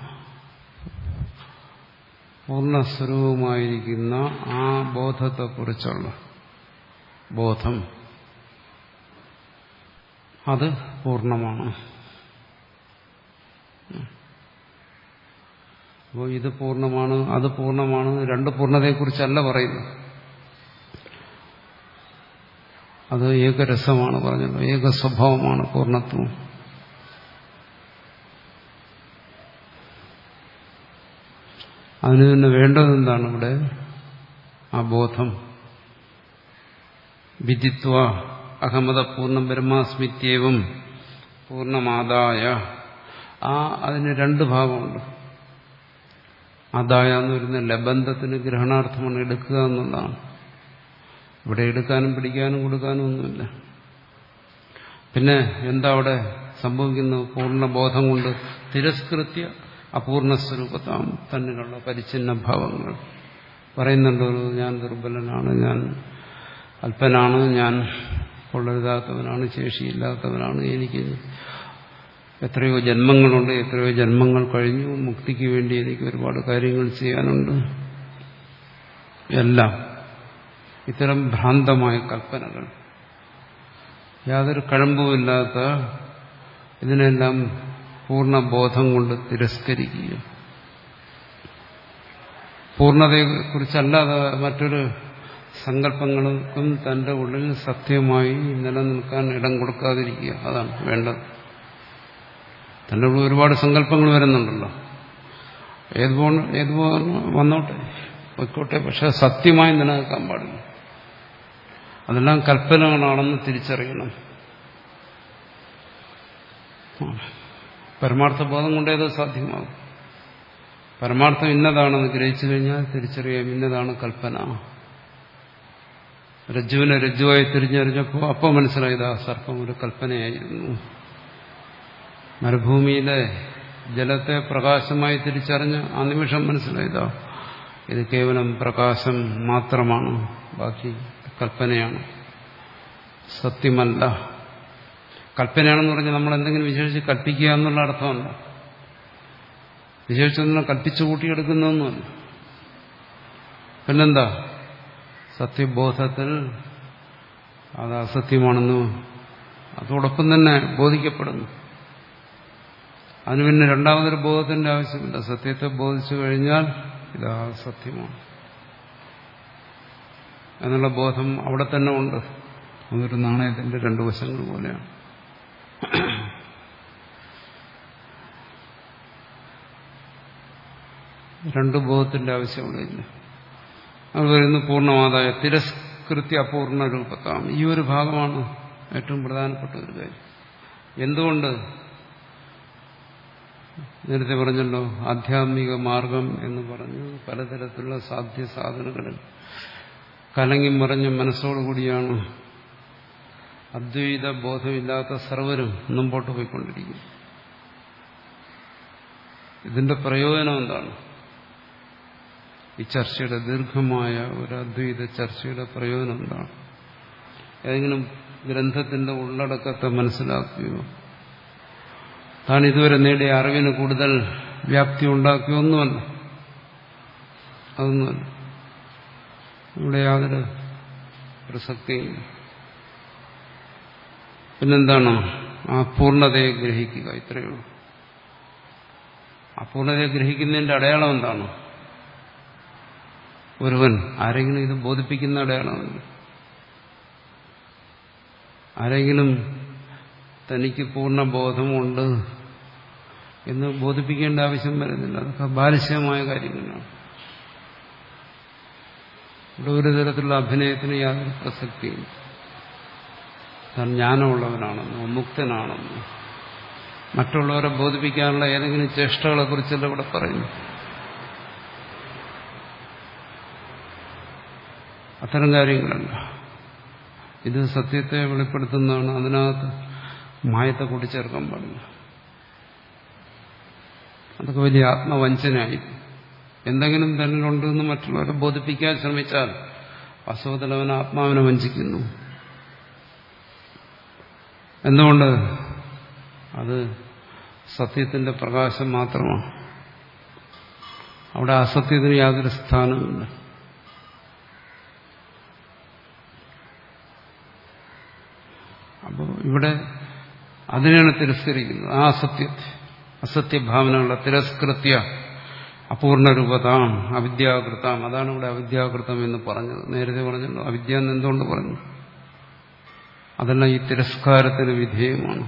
പൂർണ്ണസ്വരൂപമായിരിക്കുന്ന ആ ബോധത്തെക്കുറിച്ചുള്ള ബോധം, അത് പൂർണ്ണമാണ്. അപ്പോൾ ഇത് പൂർണ്ണമാണ്, അത് പൂർണ്ണമാണ്, രണ്ട് പൂർണ്ണതയെക്കുറിച്ചല്ല പറയുന്നത്. അത് ഏകരസമാണ് പറഞ്ഞല്ലോ, ഏക സ്വഭാവമാണ് പൂർണ്ണത്വം. അതിന് തന്നെ വേണ്ടത് എന്താണ്? ഇവിടെ ആ ബോധം. വിദിത്വ അഹമത പൂർണ്ണം ബ്രഹ്മാസ്മിത്യേവം പൂർണ്ണമാദായ. ആ അതിന് രണ്ട് ഭാഗമുണ്ട്. ആദായ എന്ന് പറയുന്ന ലബന്ധത്തിന് ഗ്രഹണാർത്ഥമാണ്, എടുക്കുക എന്നുള്ളതാണ്. ഇവിടെ എടുക്കാനും പിടിക്കാനും കൊടുക്കാനും ഒന്നുമില്ല. പിന്നെ എന്താ അവിടെ സംഭവിക്കുന്നത്? പൂർണ്ണബോധം കൊണ്ട് തിരസ്കൃത്യ അപൂർണസ്വരൂപത്താം തന്നിലുള്ള പരിച്ഛിന്ന ഭാവങ്ങൾ പറയുന്നുണ്ടോ? ഞാൻ ദുർബലനാണ്, ഞാൻ അല്പനാണ്, ഞാൻ കൊള്ളരുതാത്തവനാണ്, ശേഷിയില്ലാത്തവനാണ്, എനിക്ക് എത്രയോ ജന്മങ്ങളുണ്ട്, എത്രയോ ജന്മങ്ങൾ കഴിഞ്ഞു, മുക്തിക്ക് വേണ്ടി എനിക്ക് ഒരുപാട് കാര്യങ്ങൾ ചെയ്യാനുണ്ട്. എല്ലാം ഇത്തരം ഭ്രാന്തമായ കൽപ്പനകൾ, യാതൊരു കഴമ്പുമില്ലാത്ത ഇതിനെല്ലാം പൂർണ്ണബോധം കൊണ്ട് തിരസ്കരിക്കുക. പൂർണ്ണതയെക്കുറിച്ചല്ലാതെ മറ്റൊരു സങ്കല്പങ്ങൾക്കും തന്റെ ഉള്ളിൽ സത്യമായി നിലനിൽക്കാൻ ഇടം കൊടുക്കാതിരിക്കുക. അതാണ് വേണ്ടത്. തന്റെ ഉള്ളിൽ ഒരുപാട് സങ്കല്പങ്ങൾ വരുന്നുണ്ടല്ലോ, ഏതുപോ ഏതുപോ വന്നോട്ടെ, പൊയ്ക്കോട്ടെ, പക്ഷെ സത്യമായി നിലനിൽക്കാൻ പാടില്ല. അതെല്ലാം കൽപ്പനകളാണെന്ന് തിരിച്ചറിയണം. പരമാർത്ഥ ബോധം കൊണ്ടേ അത് സാധ്യമാകും. പരമാർത്ഥം ഇന്നതാണെന്ന് ഗ്രഹിച്ചു കഴിഞ്ഞാൽ തിരിച്ചറിയാം ഇന്നതാണ് കൽപ്പന. രജ്ജുവിനെ രജ്ജുവായി തിരിഞ്ഞറിഞ്ഞപ്പോൾ അപ്പോൾ മനസ്സിലായത് ആ സർപ്പം ഒരു കൽപ്പനയായിരുന്നു. മരുഭൂമിയിലെ ജലത്തെ പ്രകാശമായി തിരിച്ചറിഞ്ഞ് ആ നിമിഷം മനസ്സിലായതാ ഇത് കേവലം പ്രകാശം മാത്രമാണ്, ബാക്കി കൽപ്പനയാണ്, സത്യമല്ല. കൽപ്പനയാണെന്ന് പറഞ്ഞാൽ നമ്മൾ എന്തെങ്കിലും വിശേഷിച്ച് കൽപ്പിക്കുക എന്നുള്ള അർത്ഥമല്ല. വിശേഷിച്ചൊന്നും കൽപ്പിച്ചു കൂട്ടിയെടുക്കുന്നൊന്നുമല്ല. പിന്നെന്താ? സത്യബോധത്തിൽ അത് അസത്യമാണെന്ന് അതോടൊപ്പം തന്നെ ബോധിക്കപ്പെടുന്നു. അതിന് പിന്നെ രണ്ടാമതൊരു ബോധത്തിന്റെ ആവശ്യമില്ല. സത്യത്തെ ബോധിച്ചു കഴിഞ്ഞാൽ ഇതാ സത്യമാണ് എന്നുള്ള ബോധം അവിടെ തന്നെ ഉണ്ട്. അതൊരു നാണയത്തിന്റെ രണ്ടു വശങ്ങൾ പോലെയാണ്. രണ്ടു ബോധത്തിന്റെ ആവശ്യമുള്ള അത് വരുന്നു പൂർണ്ണമാതായ തിരസ്കൃത്യ അപൂർണ രൂപത്താം. ഈ ഒരു ഭാഗമാണ് ഏറ്റവും പ്രധാനപ്പെട്ട ഒരു കാര്യം. എന്തുകൊണ്ട്? നേരത്തെ പറഞ്ഞല്ലോ, ആധ്യാത്മിക മാർഗം എന്ന് പറഞ്ഞു പലതരത്തിലുള്ള സാധ്യ സാധനങ്ങളിൽ കലങ്ങി മറിഞ്ഞ മനസ്സോടുകൂടിയാണ് അദ്വൈത ബോധമില്ലാത്ത സർവരും മുമ്പോട്ട് പോയിക്കൊണ്ടിരിക്കും. ഇതിന്റെ പ്രയോജനം എന്താണ്? ഈ ചർച്ചയുടെ ദീർഘമായ ഒരു അദ്വൈത ചർച്ചയുടെ പ്രയോജനം എന്താണ്? ഏതെങ്കിലും ഗ്രന്ഥത്തിന്റെ ഉള്ളടക്കത്തെ മനസ്സിലാക്കുകയോ താൻ ഇതുവരെ നേടിയ അറിവിന് കൂടുതൽ വ്യാപ്തി ഉണ്ടാക്കുകയോ ഒന്നുമല്ല. അതൊന്നുമല്ല. ഇവിടെ യാതൊരു പ്രസക്തിയും. പിന്നെന്താണ്? ആ പൂർണ്ണതയെ ഗ്രഹിക്കുക, ഇത്രയേ ഉള്ളൂ. ആ പൂർണ്ണതയെ ഗ്രഹിക്കുന്നതിന്റെ അടയാളം എന്താണ്? ഒരുവൻ ആരെങ്കിലും ഇത് ബോധിപ്പിക്കുന്ന അടയാളമല്ല. ആരെങ്കിലും തനിക്ക് പൂർണ്ണബോധമുണ്ട് എന്ന് ബോധിപ്പിക്കേണ്ട ആവശ്യം വരുന്നില്ല. അതൊക്കെ ബാലിശമായ കാര്യങ്ങളാണ്. ഇവിടെ ഒരു തരത്തിലുള്ള അഭിനയത്തിന് യാതൊരു പ്രസക്തിയില്ല. താൻ ജ്ഞാനമുള്ളവനാണെന്നോ മുക്തനാണെന്നോ മറ്റുള്ളവരെ ബോധിപ്പിക്കാനുള്ള ഏതെങ്കിലും ചേഷ്ടകളെ കുറിച്ചല്ല ഇവിടെ പറയുന്നു. അത്തരം കാര്യങ്ങളല്ല. ഇത് സത്യത്തെ വെളിപ്പെടുത്തുന്നതാണ്. അതിനകത്ത് മായത്തെ കൂട്ടിച്ചേർക്കാൻ പാടില്ല. അതൊക്കെ വലിയ ആത്മവഞ്ചനയായി. എന്തെങ്കിലും തന്നിലുണ്ടെന്ന് മറ്റുള്ളവരെ ബോധിപ്പിക്കാൻ ശ്രമിച്ചാൽ വാസ്തവത്തിൽ അവൻ ആത്മാവിനെ വഞ്ചിക്കുന്നു. എന്തുകൊണ്ട്? അത് സത്യത്തിന്റെ പ്രകാശം മാത്രമാണ്. അവിടെ അസത്യത്തിന് യാതൊരു സ്ഥാനമില്ല. അപ്പോൾ ഇവിടെ അതിനെയാണ് തിരസ്കരിക്കുന്നത്. ആ അസത്യത്തെ, അസത്യഭാവനകളെ തിരസ്കൃത്യ അപൂർണരൂപതാം അവിദ്യാകൃതാം. അതാണ് ഇവിടെ അവിദ്യാകൃതം എന്ന് പറഞ്ഞത്. നേരത്തെ പറഞ്ഞല്ലോ അവിദ്യ എന്ന് എന്തുകൊണ്ട് പറഞ്ഞു? അതെല്ലാം ഈ തിരസ്കാരത്തിന് വിധേയമാണ്.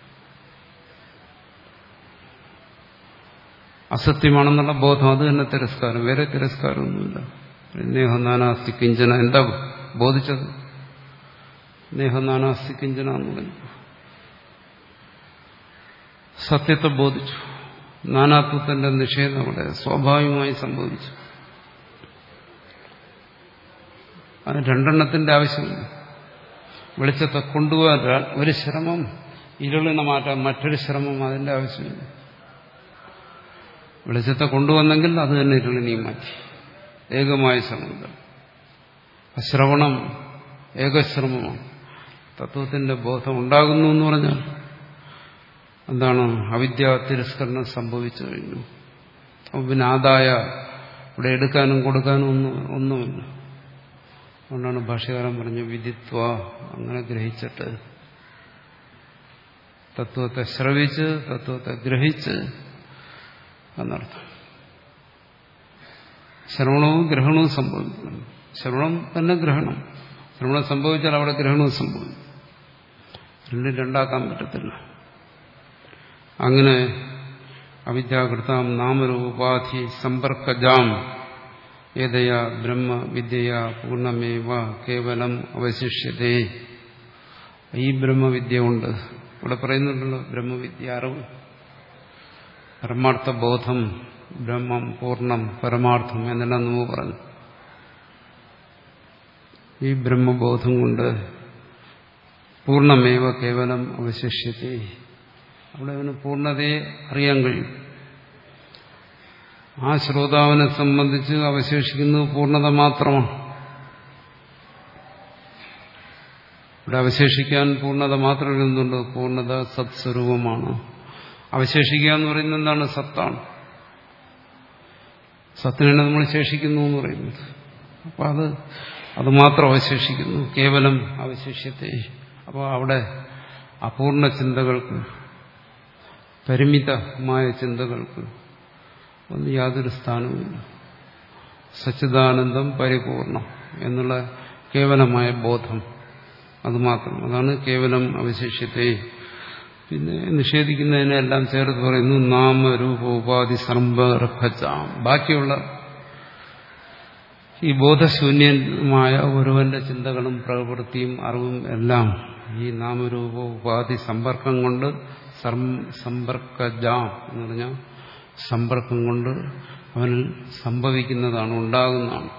അസത്യമാണെന്നുള്ള ബോധം, അത് തന്നെ തിരസ്കാരം. വേറെ തിരസ്കാരമൊന്നുമില്ല. നേഹനാനാസ്തി കിഞ്ചന. എന്താ ബോധിച്ചത്? നേഹനാനാസ്തി കിഞ്ചന എന്ന് പറഞ്ഞു. സത്യത്തെ ബോധിച്ചു. നാനാത്വത്തിന്റെ നിഷേധം അവിടെ സ്വാഭാവികമായി സംഭവിച്ചു. അത് രണ്ടെണ്ണത്തിന്റെ ആവശ്യമില്ല. വെളിച്ചത്തെ കൊണ്ടുപോകാൻ ഒരു ശ്രമം ഇരുളിനെ മാറ്റാൻ, മറ്റൊരു ശ്രമം അതിന്റെ ആവശ്യമില്ല. വെളിച്ചത്തെ കൊണ്ടുവന്നെങ്കിൽ അത് തന്നെ ഇരുളിനെയും മാറ്റി. ഏകമായ ശ്രമമില്ല. ശ്രവണം ഏകശ്രമമാണ്. തത്വത്തിന്റെ ബോധം ഉണ്ടാകുന്നു എന്ന് പറഞ്ഞാൽ എന്താണ്? അവിദ്യാ തിരസ്കരണം സംഭവിച്ചു കഴിഞ്ഞു. അപ്പം പിന്നെ ആദായ ഇവിടെ എടുക്കാനും കൊടുക്കാനും ഒന്നും ഒന്നുമില്ല. അതുകൊണ്ടാണ് ഭാഷ്യകാരൻ പറഞ്ഞു വിദിത്വ. അങ്ങനെ ഗ്രഹിച്ചിട്ട്, തത്വത്തെ ശ്രവിച്ച് തത്വത്തെ ഗ്രഹിച്ച് എന്നർത്ഥം. ശ്രവണവും ഗ്രഹണവും സംഭവിക്കുന്നു. ശ്രവണം തന്നെ ഗ്രഹണം. ശ്രവണം സംഭവിച്ചാൽ അവിടെ ഗ്രഹണവും സംഭവിക്കും. രണ്ടും രണ്ടാക്കാൻ പറ്റത്തില്ല. അങ്ങനെ അവിദ്യാകൃതാം നാമരൂപാധി സമ്പർക്കജാം ഏതയാ ബ്രഹ്മ വിദ്യയാ പൂർണ്ണമേവ കേവലം അവശിഷ്യതേ. ഈ ബ്രഹ്മവിദ്യ ഉണ്ട്. ഇവിടെ പറയുന്നുണ്ടല്ലോ ബ്രഹ്മവിദ്യ, അറിവ്, പരമാർത്ഥ ബോധം, ബ്രഹ്മം, പൂർണ്ണം, പരമാർത്ഥം എന്നെല്ലാം നമ്മൾ പറഞ്ഞു. ഈ ബ്രഹ്മബോധം കൊണ്ട് പൂർണ്ണമേവ കേവലം അവശിഷ്യത്തെ. അവിടെ അവന് പൂർണ്ണതയെ അറിയാൻ കഴിയും. ആ ശ്രോതാവിനെ സംബന്ധിച്ച് അവശേഷിക്കുന്നത് പൂർണ്ണത മാത്രമാണ്. ഇവിടെ അവശേഷിക്കാൻ പൂർണ്ണത മാത്രം എഴുതുന്നുണ്ട്. പൂർണ്ണത സത്സ്വരൂപമാണ്. അവശേഷിക്കുക എന്ന് പറയുന്നത് എന്താണ്? സത്താണ്. സത്തിനാണ് നമ്മൾ ശേഷിക്കുന്നു എന്ന് പറയുന്നത്. അപ്പൊ അത് അത് മാത്രം അവശേഷിക്കുന്നു. കേവലം അവശേഷ്യത്തെ. അപ്പോൾ അവിടെ അപൂർണ ചിന്തകൾക്ക്, പരിമിതമായ ചിന്തകൾക്ക് ഒന്നും യാതൊരു സ്ഥാനവുമില്ല. സച്ചിദാനന്ദം പരിപൂർണം എന്നുള്ള കേവലമായ ബോധം, അതുമാത്രം. അതാണ് കേവലം അവശേഷ്യത്തെ. പിന്നെ നിഷേധിക്കുന്നതിനെല്ലാം ചേർത്ത് പറയുന്നു നാമരൂപ ഉപാധി സർമ്പർഭജാം. ബാക്കിയുള്ള ഈ ബോധശൂന്യമായ ഒരുവന്റെ ചിന്തകളും പ്രവൃത്തിയും അറിവും എല്ലാം ഈ നാമരൂപ ഉപാധി സമ്പർക്കം കൊണ്ട് സമ്പർക്കജാം എന്ന് പറഞ്ഞാൽ സമ്പർക്കം കൊണ്ട് അവനിൽ സംഭവിക്കുന്നതാണ്, ഉണ്ടാകുന്നതാണ്.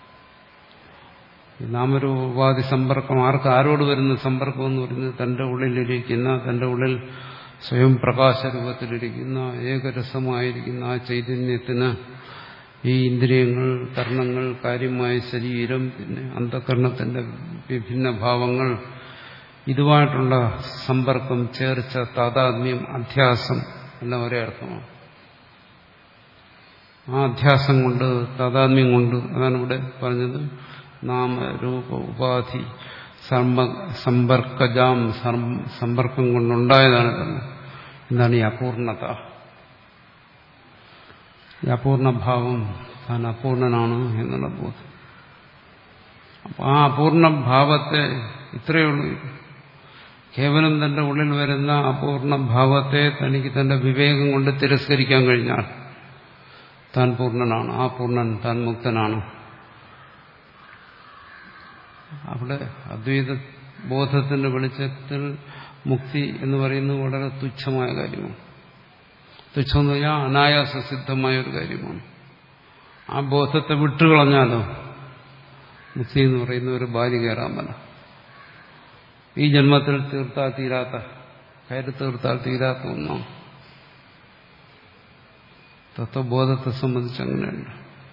നാമരൂപാധി സമ്പർക്കം ആർക്ക് ആരോട് വരുന്ന സമ്പർക്കം എന്ന് പറയുന്നത് തന്റെ ഉള്ളിലിരിക്കുന്ന, തന്റെ ഉള്ളിൽ സ്വയം പ്രകാശരൂപത്തിലിരിക്കുന്ന ഏകരസമായിരിക്കുന്ന ആ ചൈതന്യത്തിന് ഈ ഇന്ദ്രിയങ്ങൾ, കർണങ്ങൾ, കാര്യമായ ശരീരം, പിന്നെ അന്ധകരണത്തിന്റെ വിഭിന്ന ഭാവങ്ങൾ, ഇതുമായിട്ടുള്ള സമ്പർക്കം, ചേർച്ച, താതാത്മ്യം, അധ്യാസം എല്ലാം ഒരേ അർത്ഥമാണ്. ആ അധ്യാസം കൊണ്ട്, താതാത്മ്യം കൊണ്ട്, അതാണ് ഇവിടെ പറഞ്ഞത് നാമ രൂപ ഉപാധി സമ്പർക്കജാം, സമ്പർക്കം കൊണ്ടുണ്ടായതാണ് തന്നെ. എന്താണ് ഈ അപൂർണത? ഈ അപൂർണഭാവം, താൻ അപൂർണനാണ് എന്നുള്ള ബോധം. അപ്പൊ ആ അപൂർണഭാവത്തെ ഇത്രയേ ഉള്ളൂ. കേവലം തന്റെ ഉള്ളിൽ വരുന്ന അപൂർണ ഭാവത്തെ തനിക്ക് തന്റെ വിവേകം കൊണ്ട് തിരസ്കരിക്കാൻ കഴിഞ്ഞാൽ താൻ പൂർണ്ണനാണ്, ആ പൂർണ്ണൻ താൻ മുക്തനാണ്. അവിടെ അദ്വൈത ബോധത്തിന്റെ വെളിച്ചത്തിൽ മുക്തി എന്ന് പറയുന്നത് വളരെ തുച്ഛമായ കാര്യമാണ്. തുച്ഛമെന്ന് പറഞ്ഞാൽ അനായാസസിദ്ധമായ ഒരു കാര്യമാണ്. ആ ബോധത്തെ വിട്ടുകളഞ്ഞാലോ മുക്തി എന്ന് പറയുന്ന ഒരു ബാലി കയറാമല്ല. ഈ ജന്മത്തിൽ തീർത്താൽ തീരാത്ത, കയറി തീർത്താൽ തീരാത്ത ഒന്നാണ്. തത്വബോധത്തെ സംബന്ധിച്ച് അങ്ങനെയല്ല.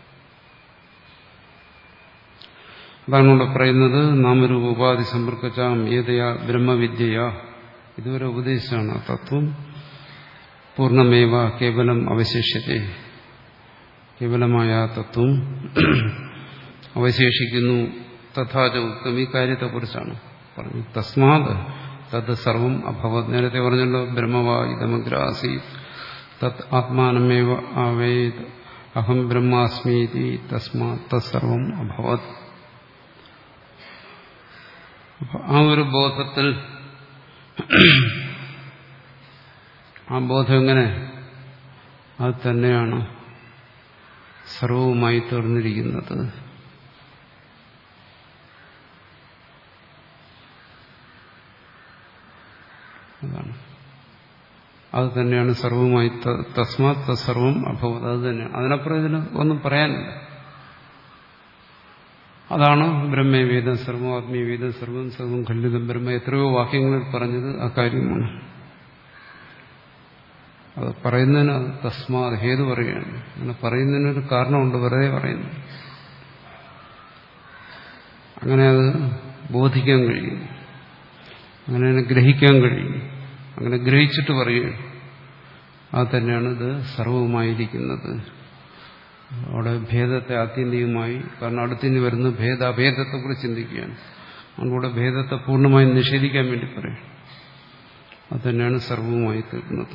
അതാണ് ഇവിടെ പറയുന്നത്, നാമരൂപ ഉപാധി സമ്പർക്കച്ചാം ഏതയാ ബ്രഹ്മവിദ്യയാ. ഇതുവരെ ഉപദേശിച്ചാണ്. തത്വം പൂർണ്ണമേവ കേവലം അവശേഷ്യത്തെ, കേവലമായ തത്വം അവശേഷിക്കുന്നു. തഥാച ഉക്തം, ഈ കാര്യത്തെക്കുറിച്ചാണ് പറഞ്ഞു. തസ്മാത് തത് സർവം അഭവത്. നേരത്തെ പറഞ്ഞല്ലോ, ബ്രഹ്മവാ ഇദമഗ്രാസി തത് ആത്മാനമേവ ആവേത് അഹം ബ്രഹ്മാസ്മീതി തസ്മാത് തത്സർവം അഭവത്. ആ ഒരു ബോധത്തിൽ, ആ ബോധം എങ്ങനെ, അത് തന്നെയാണ് സർവവുമായി തീർന്നിരിക്കുന്നത്. അതാണ്, അത് തന്നെയാണ് സർവവുമായി. തസ്മാത് തത്സർവം അഭവത്. അത് തന്നെയാണ്. അതിനപ്പുറം ഇതിന് ഒന്നും പറയാനില്ല. അതാണ് ബ്രഹ്മവേദം സർവം ആത്മീയവേദം സർവം സർവം ഖണ്ഡിതം ബ്രഹ്മ. എത്രയോ വാക്യങ്ങളിൽ പറഞ്ഞത് ആ കാര്യമാണ്. അത് പറയുന്നതിന് തസ്മാത് ഹേതു പറയുകയാണ്. അങ്ങനെ പറയുന്നതിനൊരു കാരണമുണ്ട്, വെറുതെ പറയുന്നു. അങ്ങനെ അത് ബോധിക്കാൻ കഴിയും, അങ്ങനെ അതിനെ ഗ്രഹിക്കാൻ കഴിയും. അങ്ങനെ ഗ്രഹിച്ചിട്ട് പറയുകയാണ്. അത് തന്നെയാണ് ഇത് സർവവുമായിരിക്കുന്നത്. അവിടെ ഭേദത്തെ ആത്യന്തികമായി, കാരണം അടുത്തിനി വരുന്ന ഭേദാഭേദത്തെക്കുറിച്ച് ചിന്തിക്കുകയാണ്. അതുകൊണ്ട് ഭേദത്തെ പൂർണ്ണമായും നിഷേധിക്കാൻ വേണ്ടി പറയും. അത് തന്നെയാണ് സർവവുമായി തീർന്നത്.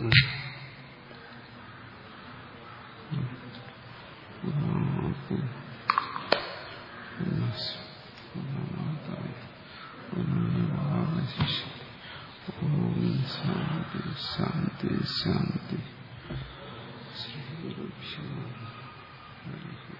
ശാന്തി ശാന്തി ശാന്തി. ശ്രീ ഗുരുഭ്യോ നമഃ.